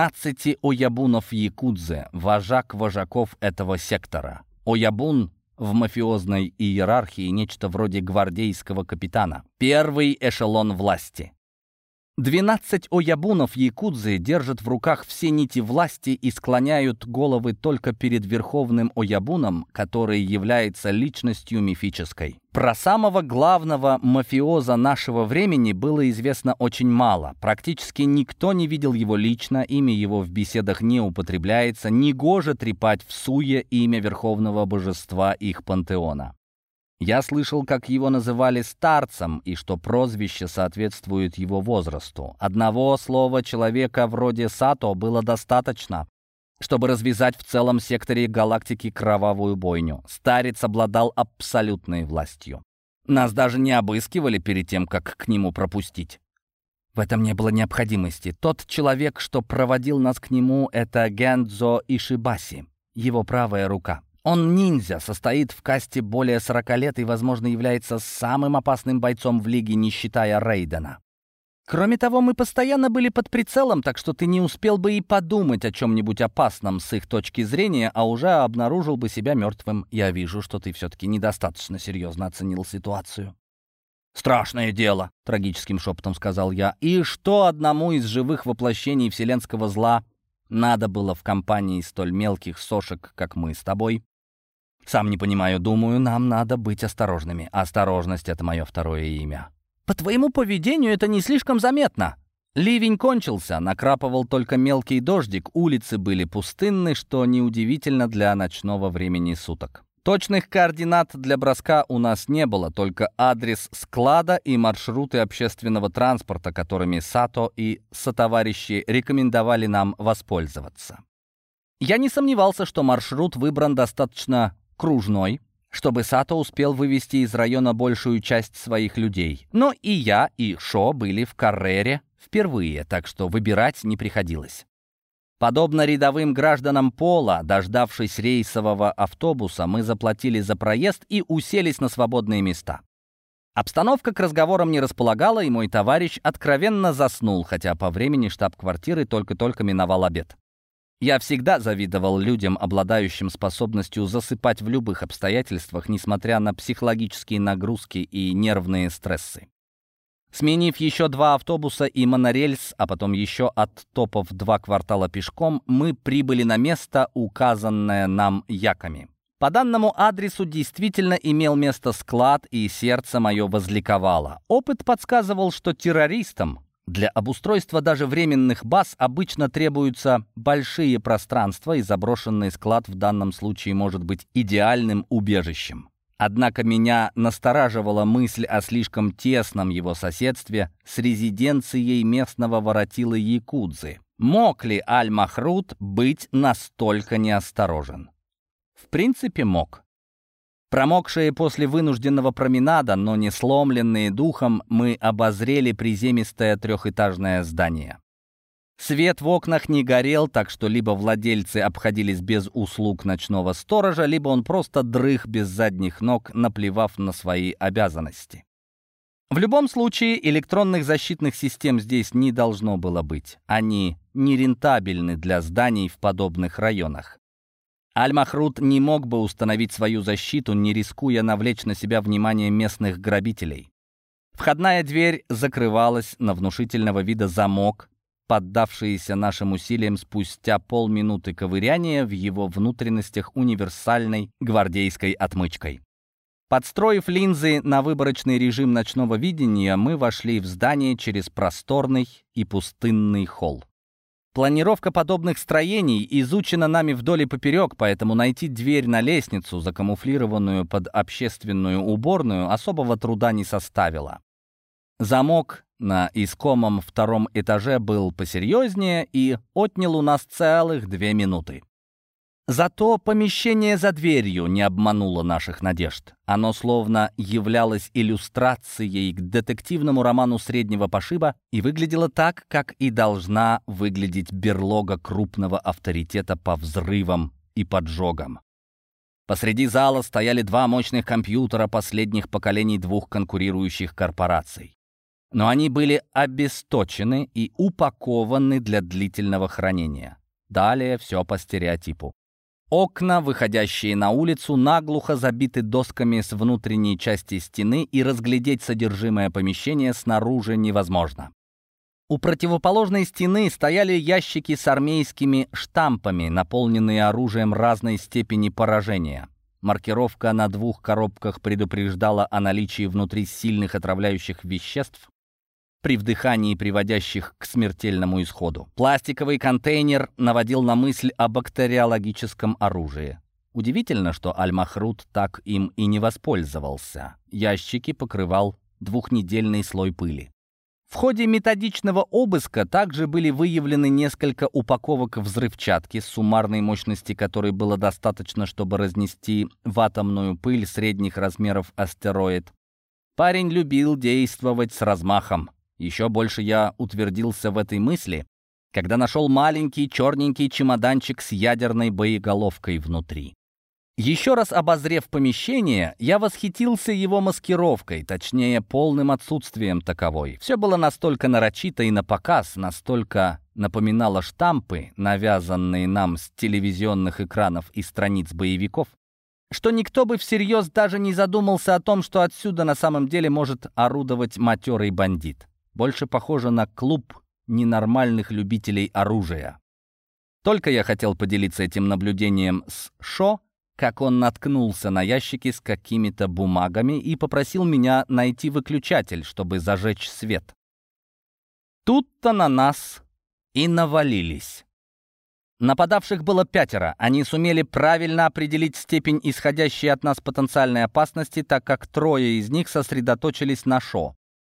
A: 12 оябунов якудзы, вожак вожаков этого сектора. Оябун в мафиозной иерархии нечто вроде гвардейского капитана. Первый эшелон власти. 12 оябунов якудзы держат в руках все нити власти и склоняют головы только перед верховным оябуном, который является личностью мифической. Про самого главного мафиоза нашего времени было известно очень мало. Практически никто не видел его лично, имя его в беседах не употребляется, негоже трепать всуе имя верховного божества их пантеона. Я слышал, как его называли старцем, и что прозвище соответствует его возрасту. Одного слова человека вроде Сато было достаточно, чтобы развязать в целом секторе галактики кровавую бойню. Старец обладал абсолютной властью. Нас даже не обыскивали перед тем, как к нему пропустить. В этом не было необходимости. Тот человек, что проводил нас к нему, это Гэндзо Ишибаси, его правая рука. Он ниндзя, состоит в касте более 40 лет и, возможно, является самым опасным бойцом в лиге, не считая Рейдена. Кроме того, мы постоянно были под прицелом, так что ты не успел бы и подумать о чем-нибудь опасном с их точки зрения, а уже обнаружил бы себя мертвым. Я вижу, что ты все-таки недостаточно серьезно оценил ситуацию. «Страшное дело», — трагическим шепотом сказал я. «И что одному из живых воплощений вселенского зла надо было в компании столь мелких сошек, как мы с тобой? Сам не понимаю, думаю, нам надо быть осторожными. Осторожность — это мое второе имя». «По твоему поведению это не слишком заметно». Ливень кончился, накрапывал только мелкий дождик, улицы были пустынны, что неудивительно для ночного времени суток. Точных координат для броска у нас не было, только адрес склада и маршруты общественного транспорта, которыми Сато и сотоварищи рекомендовали нам воспользоваться. Я не сомневался, что маршрут выбран достаточно кружной, чтобы Сато успел вывести из района большую часть своих людей. Но и я, и Шо были в Каррере впервые, так что выбирать не приходилось. Подобно рядовым гражданам Пола, дождавшись рейсового автобуса, мы заплатили за проезд и уселись на свободные места. Обстановка к разговорам не располагала, и мой товарищ откровенно заснул, хотя по времени штаб-квартиры только-только миновал обед. Я всегда завидовал людям, обладающим способностью засыпать в любых обстоятельствах, несмотря на психологические нагрузки и нервные стрессы. Сменив еще 2 автобуса и монорельс, а потом еще оттопав 2 квартала пешком, мы прибыли на место, указанное нам яками. По данному адресу действительно имел место склад, и сердце мое возликовало. Опыт подсказывал, что террористам для обустройства даже временных баз обычно требуются большие пространства, и заброшенный склад в данном случае может быть идеальным убежищем. Однако меня настораживала мысль о слишком тесном его соседстве с резиденцией местного воротилы якудзы. Мог ли Аль-Махрут быть настолько неосторожен? В принципе, мог. Промокшие после вынужденного променада, но не сломленные духом, мы обозрели приземистое 3-этажное здание. Свет в окнах не горел, так что либо владельцы обходились без услуг ночного сторожа, либо он просто дрых без задних ног, наплевав на свои обязанности. В любом случае, электронных защитных систем здесь не должно было быть. Они нерентабельны для зданий в подобных районах. Аль-Махрут не мог бы установить свою защиту, не рискуя навлечь на себя внимание местных грабителей. Входная дверь закрывалась на внушительного вида замок, поддавшиеся нашим усилиям спустя полминуты ковыряния в его внутренностях универсальной гвардейской отмычкой. Подстроив линзы на выборочный режим ночного видения, мы вошли в здание через просторный и пустынный холл. Планировка подобных строений изучена нами вдоль и поперек, поэтому найти дверь на лестницу, закамуфлированную под общественную уборную, особого труда не составило. Замок на искомом 2-м этаже был посерьезнее и отнял у нас целых 2 минуты. Зато помещение за дверью не обмануло наших надежд. Оно словно являлось иллюстрацией к детективному роману среднего пошиба и выглядело так, как и должна выглядеть берлога крупного авторитета по взрывам и поджогам. Посреди зала стояли 2 мощных компьютера последних поколений 2 конкурирующих корпораций. Но они были обесточены и упакованы для длительного хранения. Далее все по стереотипу. Окна, выходящие на улицу, наглухо забиты досками с внутренней части стены, и разглядеть содержимое помещения снаружи невозможно. У противоположной стены стояли ящики с армейскими штампами, наполненные оружием разной степени поражения. Маркировка на 2 коробках предупреждала о наличии внутри сильных отравляющих веществ, при вдыхании приводящих к смертельному исходу. Пластиковый контейнер наводил на мысль о бактериологическом оружии. Удивительно, что Аль-Махрут так им и не воспользовался. Ящики покрывал 2-недельный слой пыли. В ходе методичного обыска также были выявлены несколько упаковок взрывчатки, суммарной мощности которой было достаточно, чтобы разнести в атомную пыль средних размеров астероид. Парень любил действовать с размахом. Еще больше я утвердился в этой мысли, когда нашел маленький черненький чемоданчик с ядерной боеголовкой внутри. Еще раз обозрев помещение, я восхитился его маскировкой, точнее, полным отсутствием таковой. Все было настолько нарочито и напоказ, настолько напоминало штампы, навязанные нам с телевизионных экранов и страниц боевиков, что никто бы всерьез даже не задумался о том, что отсюда на самом деле может орудовать матерый бандит. Больше похоже на клуб ненормальных любителей оружия. Только я хотел поделиться этим наблюдением с Шо, как он наткнулся на ящики с какими-то бумагами и попросил меня найти выключатель, чтобы зажечь свет. Тут-то на нас и навалились. Нападавших было 5. Они сумели правильно определить степень исходящей от нас потенциальной опасности, так как 3 из них сосредоточились на Шо.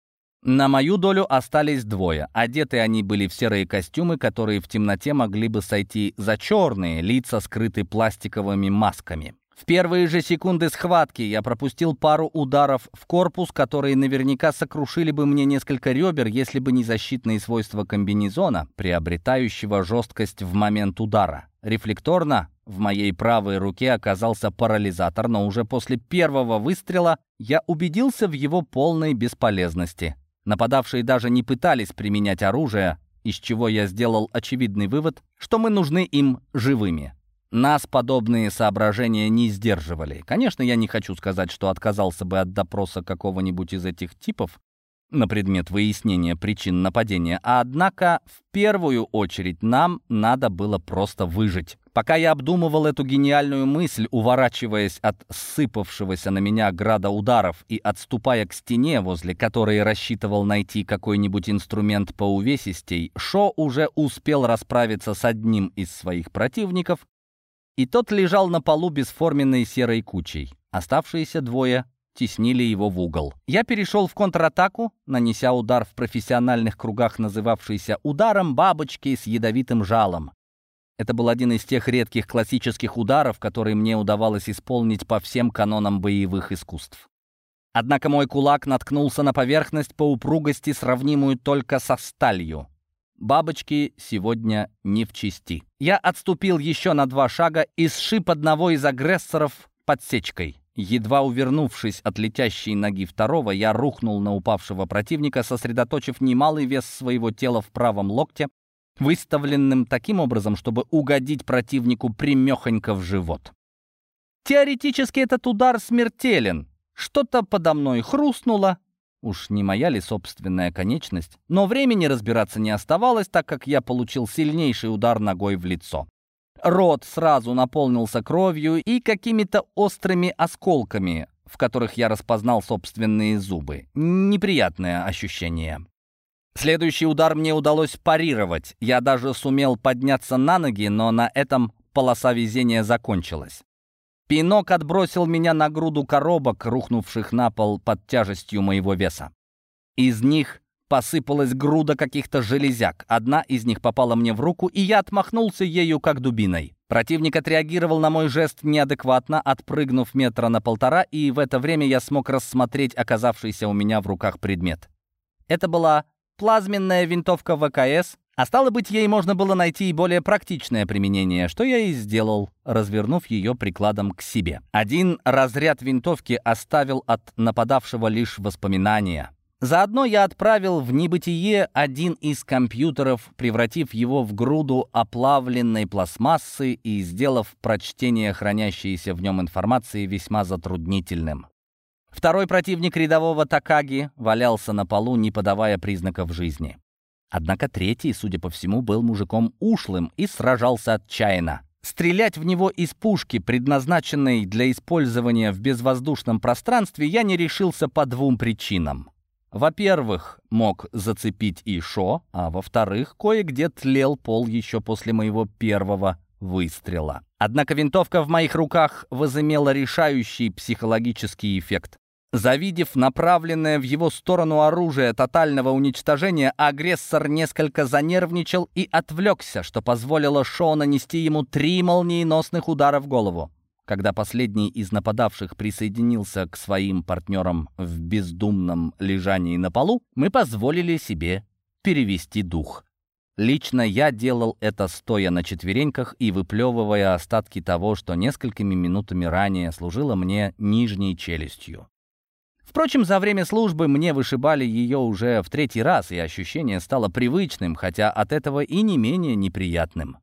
A: На мою долю остались 2. Одеты они были в серые костюмы, которые в темноте могли бы сойти за черные, лица скрыты пластиковыми масками. В первые же секунды схватки я пропустил пару ударов в корпус, которые наверняка сокрушили бы мне несколько ребер, если бы не защитные свойства комбинезона, приобретающего жесткость в момент удара. Рефлекторно в моей правой руке оказался парализатор, но уже после первого выстрела я убедился в его полной бесполезности. Нападавшие даже не пытались применять оружие, из чего я сделал очевидный вывод, что мы нужны им живыми. Нас подобные соображения не сдерживали. Конечно, я не хочу сказать, что отказался бы от допроса какого-нибудь из этих типов на предмет выяснения причин нападения, однако в первую очередь нам надо было просто выжить. Пока я обдумывал эту гениальную мысль, уворачиваясь от сыпавшегося на меня града ударов и отступая к стене, возле которой рассчитывал найти какой-нибудь инструмент поувесистей, Шо уже успел расправиться с одним из своих противников, и тот лежал на полу бесформенной серой кучей. Оставшиеся 2 теснили его в угол. Я перешел в контратаку, нанеся удар в профессиональных кругах, называвшийся ударом бабочки с ядовитым жалом. Это был один из тех редких классических ударов, которые мне удавалось исполнить по всем канонам боевых искусств. Однако мой кулак наткнулся на поверхность по упругости, сравнимую только со сталью. Бабочки сегодня не в чести. Я отступил еще на 2 шага и сшиб одного из агрессоров подсечкой. Едва увернувшись от летящей ноги второго, я рухнул на упавшего противника, сосредоточив немалый вес своего тела в правом локте, выставленным таким образом, чтобы угодить противнику прямехонько в живот. Теоретически этот удар смертелен. Что-то подо мной хрустнуло. Уж не моя ли собственная конечность? Но времени разбираться не оставалось, так как я получил сильнейший удар ногой в лицо. Рот сразу наполнился кровью и какими-то острыми осколками, в которых я распознал собственные зубы. Неприятное ощущение. Следующий удар мне удалось парировать. Я даже сумел подняться на ноги, но на этом полоса везения закончилась. Пинок отбросил меня на груду коробок, рухнувших на пол под тяжестью моего веса. Из них посыпалась груда каких-то железяк. Одна из них попала мне в руку, и я отмахнулся ею как дубиной. Противник отреагировал на мой жест неадекватно, отпрыгнув 1,5 метра, и в это время я смог рассмотреть оказавшийся у меня в руках предмет. Это была плазменная винтовка ВКС, а стало быть, ей можно было найти и более практичное применение, что я и сделал, развернув ее прикладом к себе. Один разряд винтовки оставил от нападавшего лишь воспоминания. Заодно я отправил в небытие один из компьютеров, превратив его в груду оплавленной пластмассы и сделав прочтение хранящейся в нем информации весьма затруднительным. Второй противник рядового Такаги валялся на полу, не подавая признаков жизни. Однако 3, судя по всему, был мужиком ушлым и сражался отчаянно. Стрелять в него из пушки, предназначенной для использования в безвоздушном пространстве, я не решился по 2 причинам. Во-первых, мог зацепить и Шо, а во-вторых, кое-где тлел пол еще после моего первого выстрела. Однако винтовка в моих руках возымела решающий психологический эффект. Завидев направленное в его сторону оружие тотального уничтожения, агрессор несколько занервничал и отвлекся, что позволило Шо нанести ему 3 молниеносных удара в голову. Когда последний из нападавших присоединился к своим партнерам в бездумном лежании на полу, мы позволили себе перевести дух. Лично я делал это стоя на четвереньках и выплевывая остатки того, что несколькими минутами ранее служило мне нижней челюстью. Впрочем, за время службы мне вышибали ее уже в 3-й раз, и ощущение стало привычным, хотя от этого и не менее неприятным.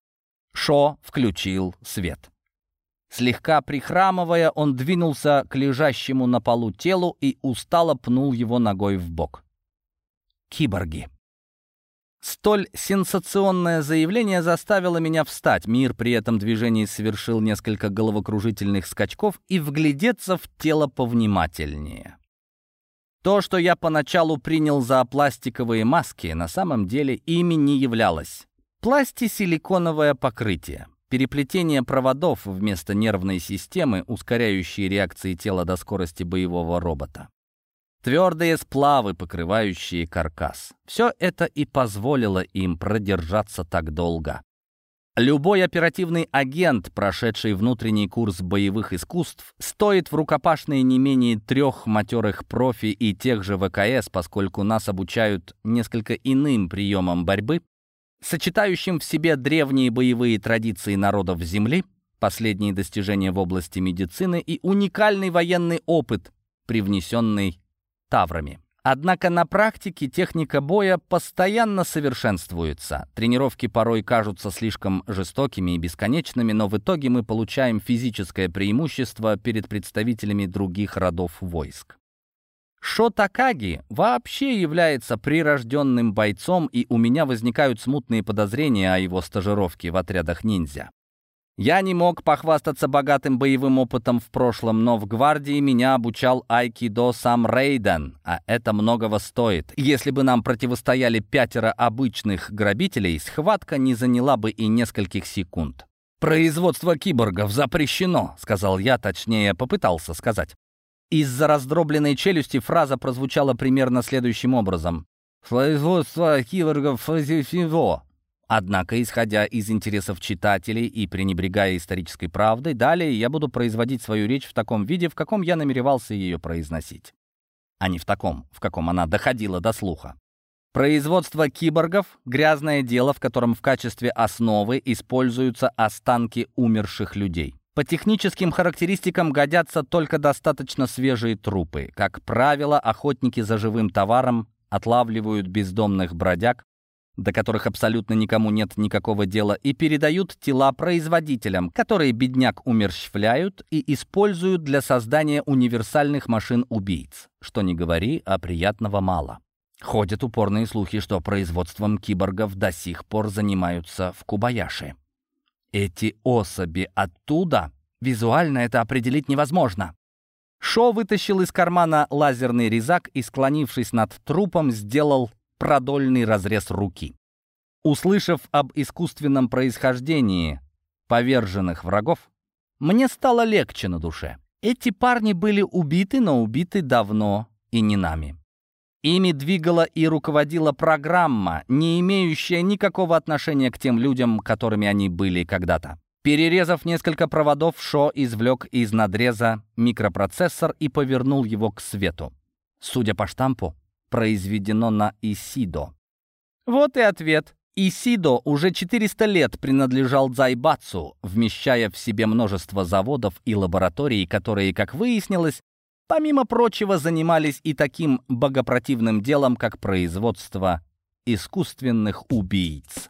A: Шо включил свет. Слегка прихрамывая, он двинулся к лежащему на полу телу и устало пнул его ногой в бок. Киборги. Столь сенсационное заявление заставило меня встать. Мир при этом движении совершил несколько головокружительных скачков и вглядеться в тело повнимательнее. То, что я поначалу принял за пластиковые маски, на самом деле ими не являлось. Пластисиликоновое покрытие. Переплетение проводов вместо нервной системы, ускоряющие реакции тела до скорости боевого робота. Твердые сплавы, покрывающие каркас. Все это и позволило им продержаться так долго. Любой оперативный агент, прошедший внутренний курс боевых искусств, стоит в рукопашной не менее 3 матерых профи и тех же ВКС, поскольку нас обучают несколько иным приемам борьбы, сочетающим в себе древние боевые традиции народов Земли, последние достижения в области медицины и уникальный военный опыт, привнесенный таврами. Однако на практике техника боя постоянно совершенствуется. Тренировки порой кажутся слишком жестокими и бесконечными, но в итоге мы получаем физическое преимущество перед представителями других родов войск. Шо Такаги вообще является прирожденным бойцом, и у меня возникают смутные подозрения о его стажировке в отрядах ниндзя. Я не мог похвастаться богатым боевым опытом в прошлом, но в гвардии меня обучал айкидо сам Рейден, а это многого стоит. Если бы нам противостояли 5 обычных грабителей, схватка не заняла бы и нескольких секунд. «Производство киборгов запрещено», — сказал я, точнее, попытался сказать. Из-за раздробленной челюсти фраза прозвучала примерно следующим образом. «Производство киборгов запрещено». Однако, исходя из интересов читателей и пренебрегая исторической правдой, далее я буду производить свою речь в таком виде, в каком я намеревался ее произносить, а не в таком, в каком она доходила до слуха. Производство киборгов — грязное дело, в котором в качестве основы используются останки умерших людей. По техническим характеристикам годятся только достаточно свежие трупы. Как правило, охотники за живым товаром отлавливают бездомных бродяг, до которых абсолютно никому нет никакого дела, и передают тела производителям, которые бедняк умерщвляют и используют для создания универсальных машин-убийц. Что ни говори, а приятного мало. Ходят упорные слухи, что производством киборгов до сих пор занимаются в Кобаяши. Эти особи оттуда? Визуально это определить невозможно. Шо вытащил из кармана лазерный резак и, склонившись над трупом, сделал продольный разрез руки. Услышав об искусственном происхождении поверженных врагов, мне стало легче на душе. Эти парни были убиты, но убиты давно и не нами. Ими двигала и руководила программа, не имеющая никакого отношения к тем людям, которыми они были когда-то. Перерезав несколько проводов, Шо извлек из надреза микропроцессор и повернул его к свету. Судя по штампу, произведено на Исидо. Вот и ответ. Исидо уже 400 лет принадлежал Зайбацу, вмещая в себе множество заводов и лабораторий, которые, как выяснилось, помимо прочего, занимались и таким богопротивным делом, как производство искусственных убийц.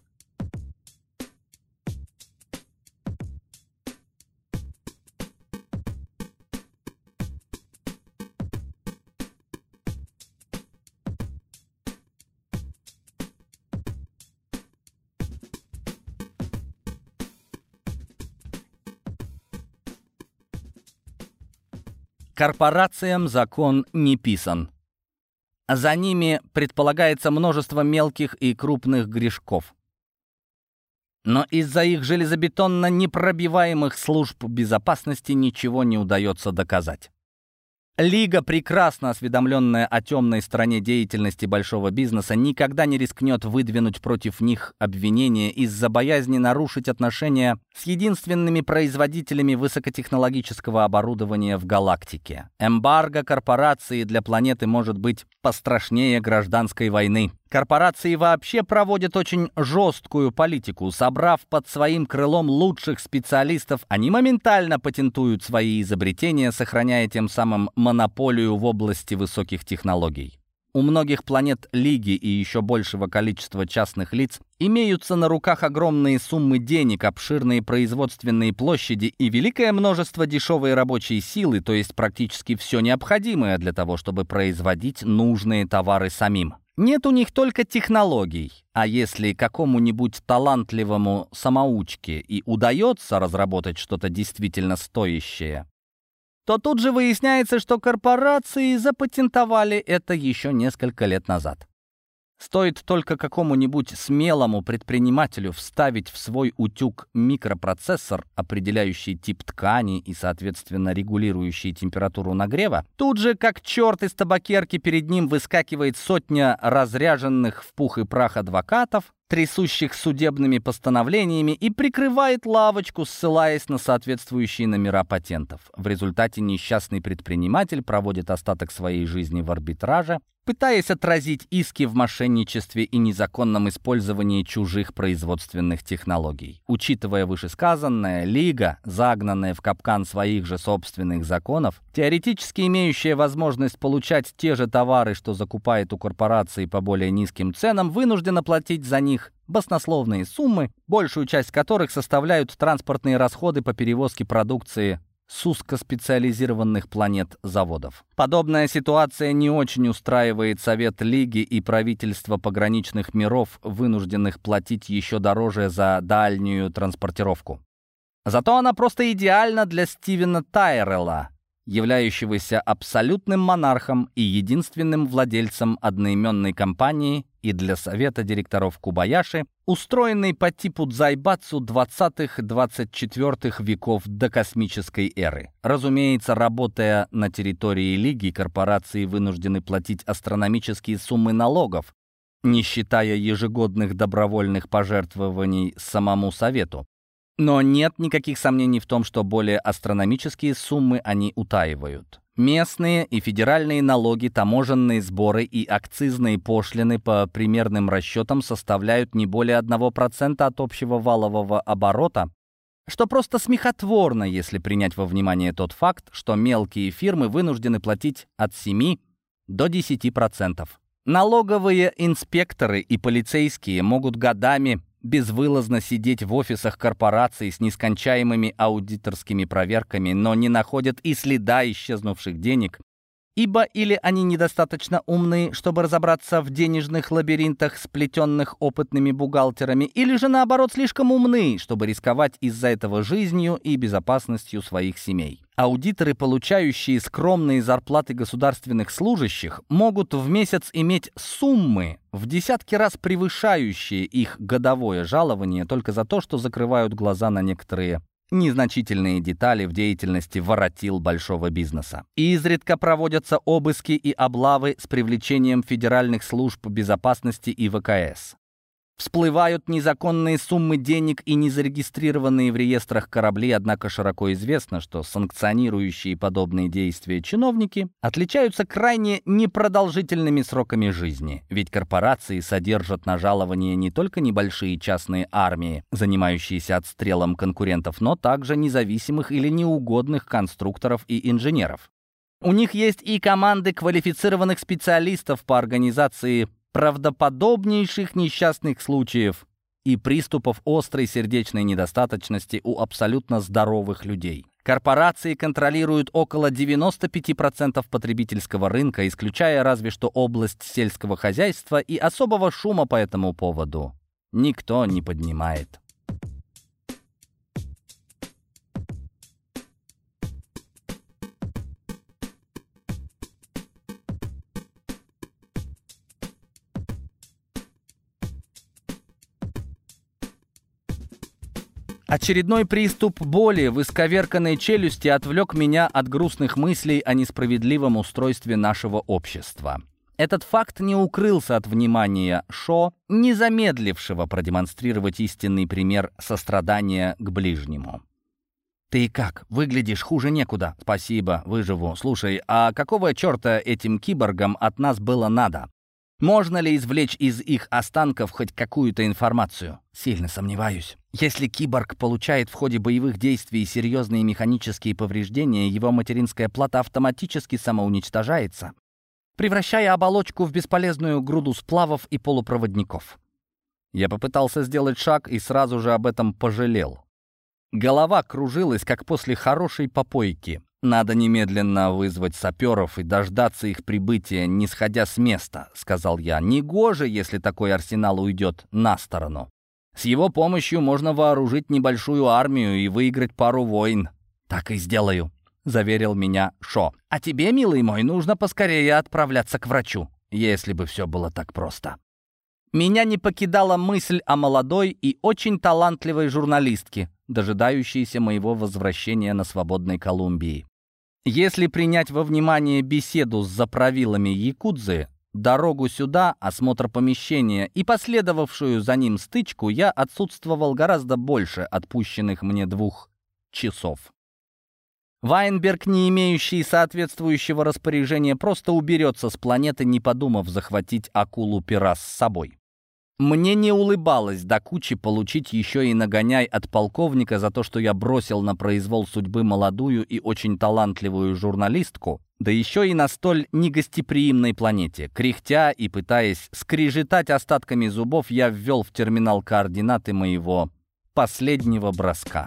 A: Корпорациям закон не писан. За ними предполагается множество мелких и крупных грешков. Но из-за их железобетонно непробиваемых служб безопасности ничего не удается доказать. Лига, прекрасно осведомленная о темной стороне деятельности большого бизнеса, никогда не рискнет выдвинуть против них обвинения из-за боязни нарушить отношения с единственными производителями высокотехнологического оборудования в галактике. Эмбарго корпорации для планеты может быть пострашнее гражданской войны. Корпорации вообще проводят очень жесткую политику. Собрав под своим крылом лучших специалистов, они моментально патентуют свои изобретения, сохраняя тем самым монополию в области высоких технологий. У многих планет Лиги и еще большего количества частных лиц имеются на руках огромные суммы денег, обширные производственные площади и великое множество дешевой рабочей силы, то есть практически все необходимое для того, чтобы производить нужные товары самим. Нет у них только технологий, а если какому-нибудь талантливому самоучке и удается разработать что-то действительно стоящее, то тут же выясняется, что корпорации запатентовали это еще несколько лет назад. Стоит только какому-нибудь смелому предпринимателю вставить в свой утюг микропроцессор, определяющий тип ткани и, соответственно, регулирующий температуру нагрева, тут же, как черт из табакерки, перед ним выскакивает сотня разряженных в пух и прах адвокатов, трясущих судебными постановлениями, и прикрывает лавочку, ссылаясь на соответствующие номера патентов. В результате несчастный предприниматель проводит остаток своей жизни в арбитраже, пытаясь отразить иски в мошенничестве и незаконном использовании чужих производственных технологий. Учитывая вышесказанное, Лига, загнанная в капкан своих же собственных законов, теоретически имеющая возможность получать те же товары, что закупает у корпораций по более низким ценам, вынуждена платить за них баснословные суммы, большую часть которых составляют транспортные расходы по перевозке продукции с узкоспециализированных планет заводов. Подобная ситуация не очень устраивает Совет Лиги и правительство пограничных миров, вынужденных платить еще дороже за дальнюю транспортировку. Зато она просто идеальна для Стивена Тайрелла, являющегося абсолютным монархом и единственным владельцем одноименной компании, и для совета директоров Кубаяши, устроенной по типу дзайбацу 20-24 веков до космической эры. Разумеется, работая на территории Лиги, корпорации вынуждены платить астрономические суммы налогов, не считая ежегодных добровольных пожертвований самому совету. Но нет никаких сомнений в том, что более астрономические суммы они утаивают. Местные и федеральные налоги, таможенные сборы и акцизные пошлины по примерным расчетам составляют не более 1% от общего валового оборота, что просто смехотворно, если принять во внимание тот факт, что мелкие фирмы вынуждены платить от 7 до 10%. Налоговые инспекторы и полицейские могут годами безвылазно сидеть в офисах корпораций с нескончаемыми аудиторскими проверками, но не находят и следа исчезнувших денег, ибо или они недостаточно умны, чтобы разобраться в денежных лабиринтах, сплетенных опытными бухгалтерами, или же, наоборот, слишком умны, чтобы рисковать из-за этого жизнью и безопасностью своих семей. Аудиторы, получающие скромные зарплаты государственных служащих, могут в месяц иметь суммы, в десятки раз превышающие их годовое жалование только за то, что закрывают глаза на некоторые незначительные детали в деятельности воротил большого бизнеса. Изредка проводятся обыски и облавы с привлечением федеральных служб безопасности и ВКС. Всплывают незаконные суммы денег и незарегистрированные в реестрах корабли, однако широко известно, что санкционирующие подобные действия чиновники отличаются крайне непродолжительными сроками жизни, ведь корпорации содержат на жалование не только небольшие частные армии, занимающиеся отстрелом конкурентов, но также независимых или неугодных конструкторов и инженеров. У них есть и команды квалифицированных специалистов по организации правдоподобнейших несчастных случаев и приступов острой сердечной недостаточности у абсолютно здоровых людей. Корпорации контролируют около 95% потребительского рынка, исключая разве что область сельского хозяйства, и особого шума по этому поводу никто не поднимает. Очередной приступ боли в исковерканной челюсти отвлек меня от грустных мыслей о несправедливом устройстве нашего общества. Этот факт не укрылся от внимания Шо, не замедлившего продемонстрировать истинный пример сострадания к ближнему. «Ты как? Выглядишь хуже некуда». «Спасибо, выживу. Слушай, а какого черта этим киборгам от нас было надо? Можно ли извлечь из их останков хоть какую-то информацию?» «Сильно сомневаюсь. Если киборг получает в ходе боевых действий серьезные механические повреждения, его материнская плата автоматически самоуничтожается, превращая оболочку в бесполезную груду сплавов и полупроводников». Я попытался сделать шаг и сразу же об этом пожалел. Голова кружилась, как после хорошей попойки. «Надо немедленно вызвать саперов и дождаться их прибытия, не сходя с места», — сказал я. «Негоже, если такой арсенал уйдет на сторону. С его помощью можно вооружить небольшую армию и выиграть пару войн». «Так и сделаю», — заверил меня Шо. «А тебе, милый мой, нужно поскорее отправляться к врачу». «Если бы все было так просто». Меня не покидала мысль о молодой и очень талантливой журналистке, дожидающейся моего возвращения на свободной Колумбии. Если принять во внимание беседу с заправилами якудзы, дорогу сюда, осмотр помещения и последовавшую за ним стычку, я отсутствовал гораздо больше отпущенных мне 2 часов. Вайнберг, не имеющий соответствующего распоряжения, просто уберется с планеты, не подумав захватить акулу-пера с собой. Мне не улыбалось до кучи получить еще и нагоняй от полковника за то, что я бросил на произвол судьбы молодую и очень талантливую журналистку, да еще и на столь негостеприимной планете. Кряхтя и пытаясь скрежетать остатками зубов, я ввел в терминал координаты моего последнего броска.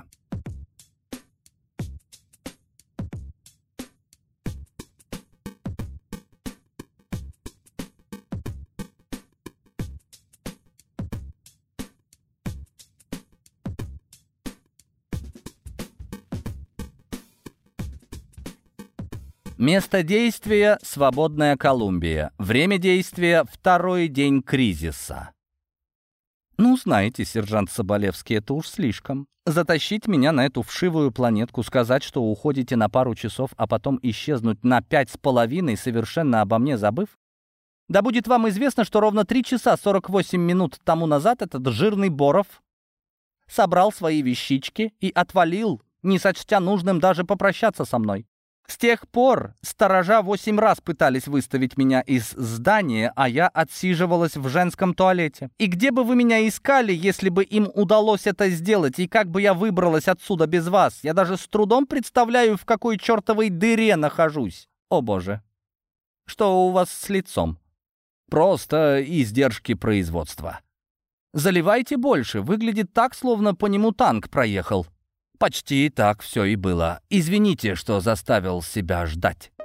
A: Место действия — свободная Колумбия. Время действия — 2-й день кризиса. Ну, знаете, сержант Соболевский, это уж слишком. Затащить меня на эту вшивую планетку, сказать, что уходите на пару часов, а потом исчезнуть на 5,5, совершенно обо мне забыв? Да будет вам известно, что ровно 3 часа 48 минут тому назад этот жирный Боров собрал свои вещички и отвалил, не сочтя нужным даже попрощаться со мной. С тех пор сторожа 8 раз пытались выставить меня из здания, а я отсиживалась в женском туалете. И где бы вы меня искали, если бы им удалось это сделать, и как бы я выбралась отсюда без вас? Я даже с трудом представляю, в какой чертовой дыре нахожусь. О боже, что у вас с лицом? Просто издержки производства. Заливайте больше, выглядит так, словно по нему танк проехал. Почти так все и было. Извините, что заставил себя ждать.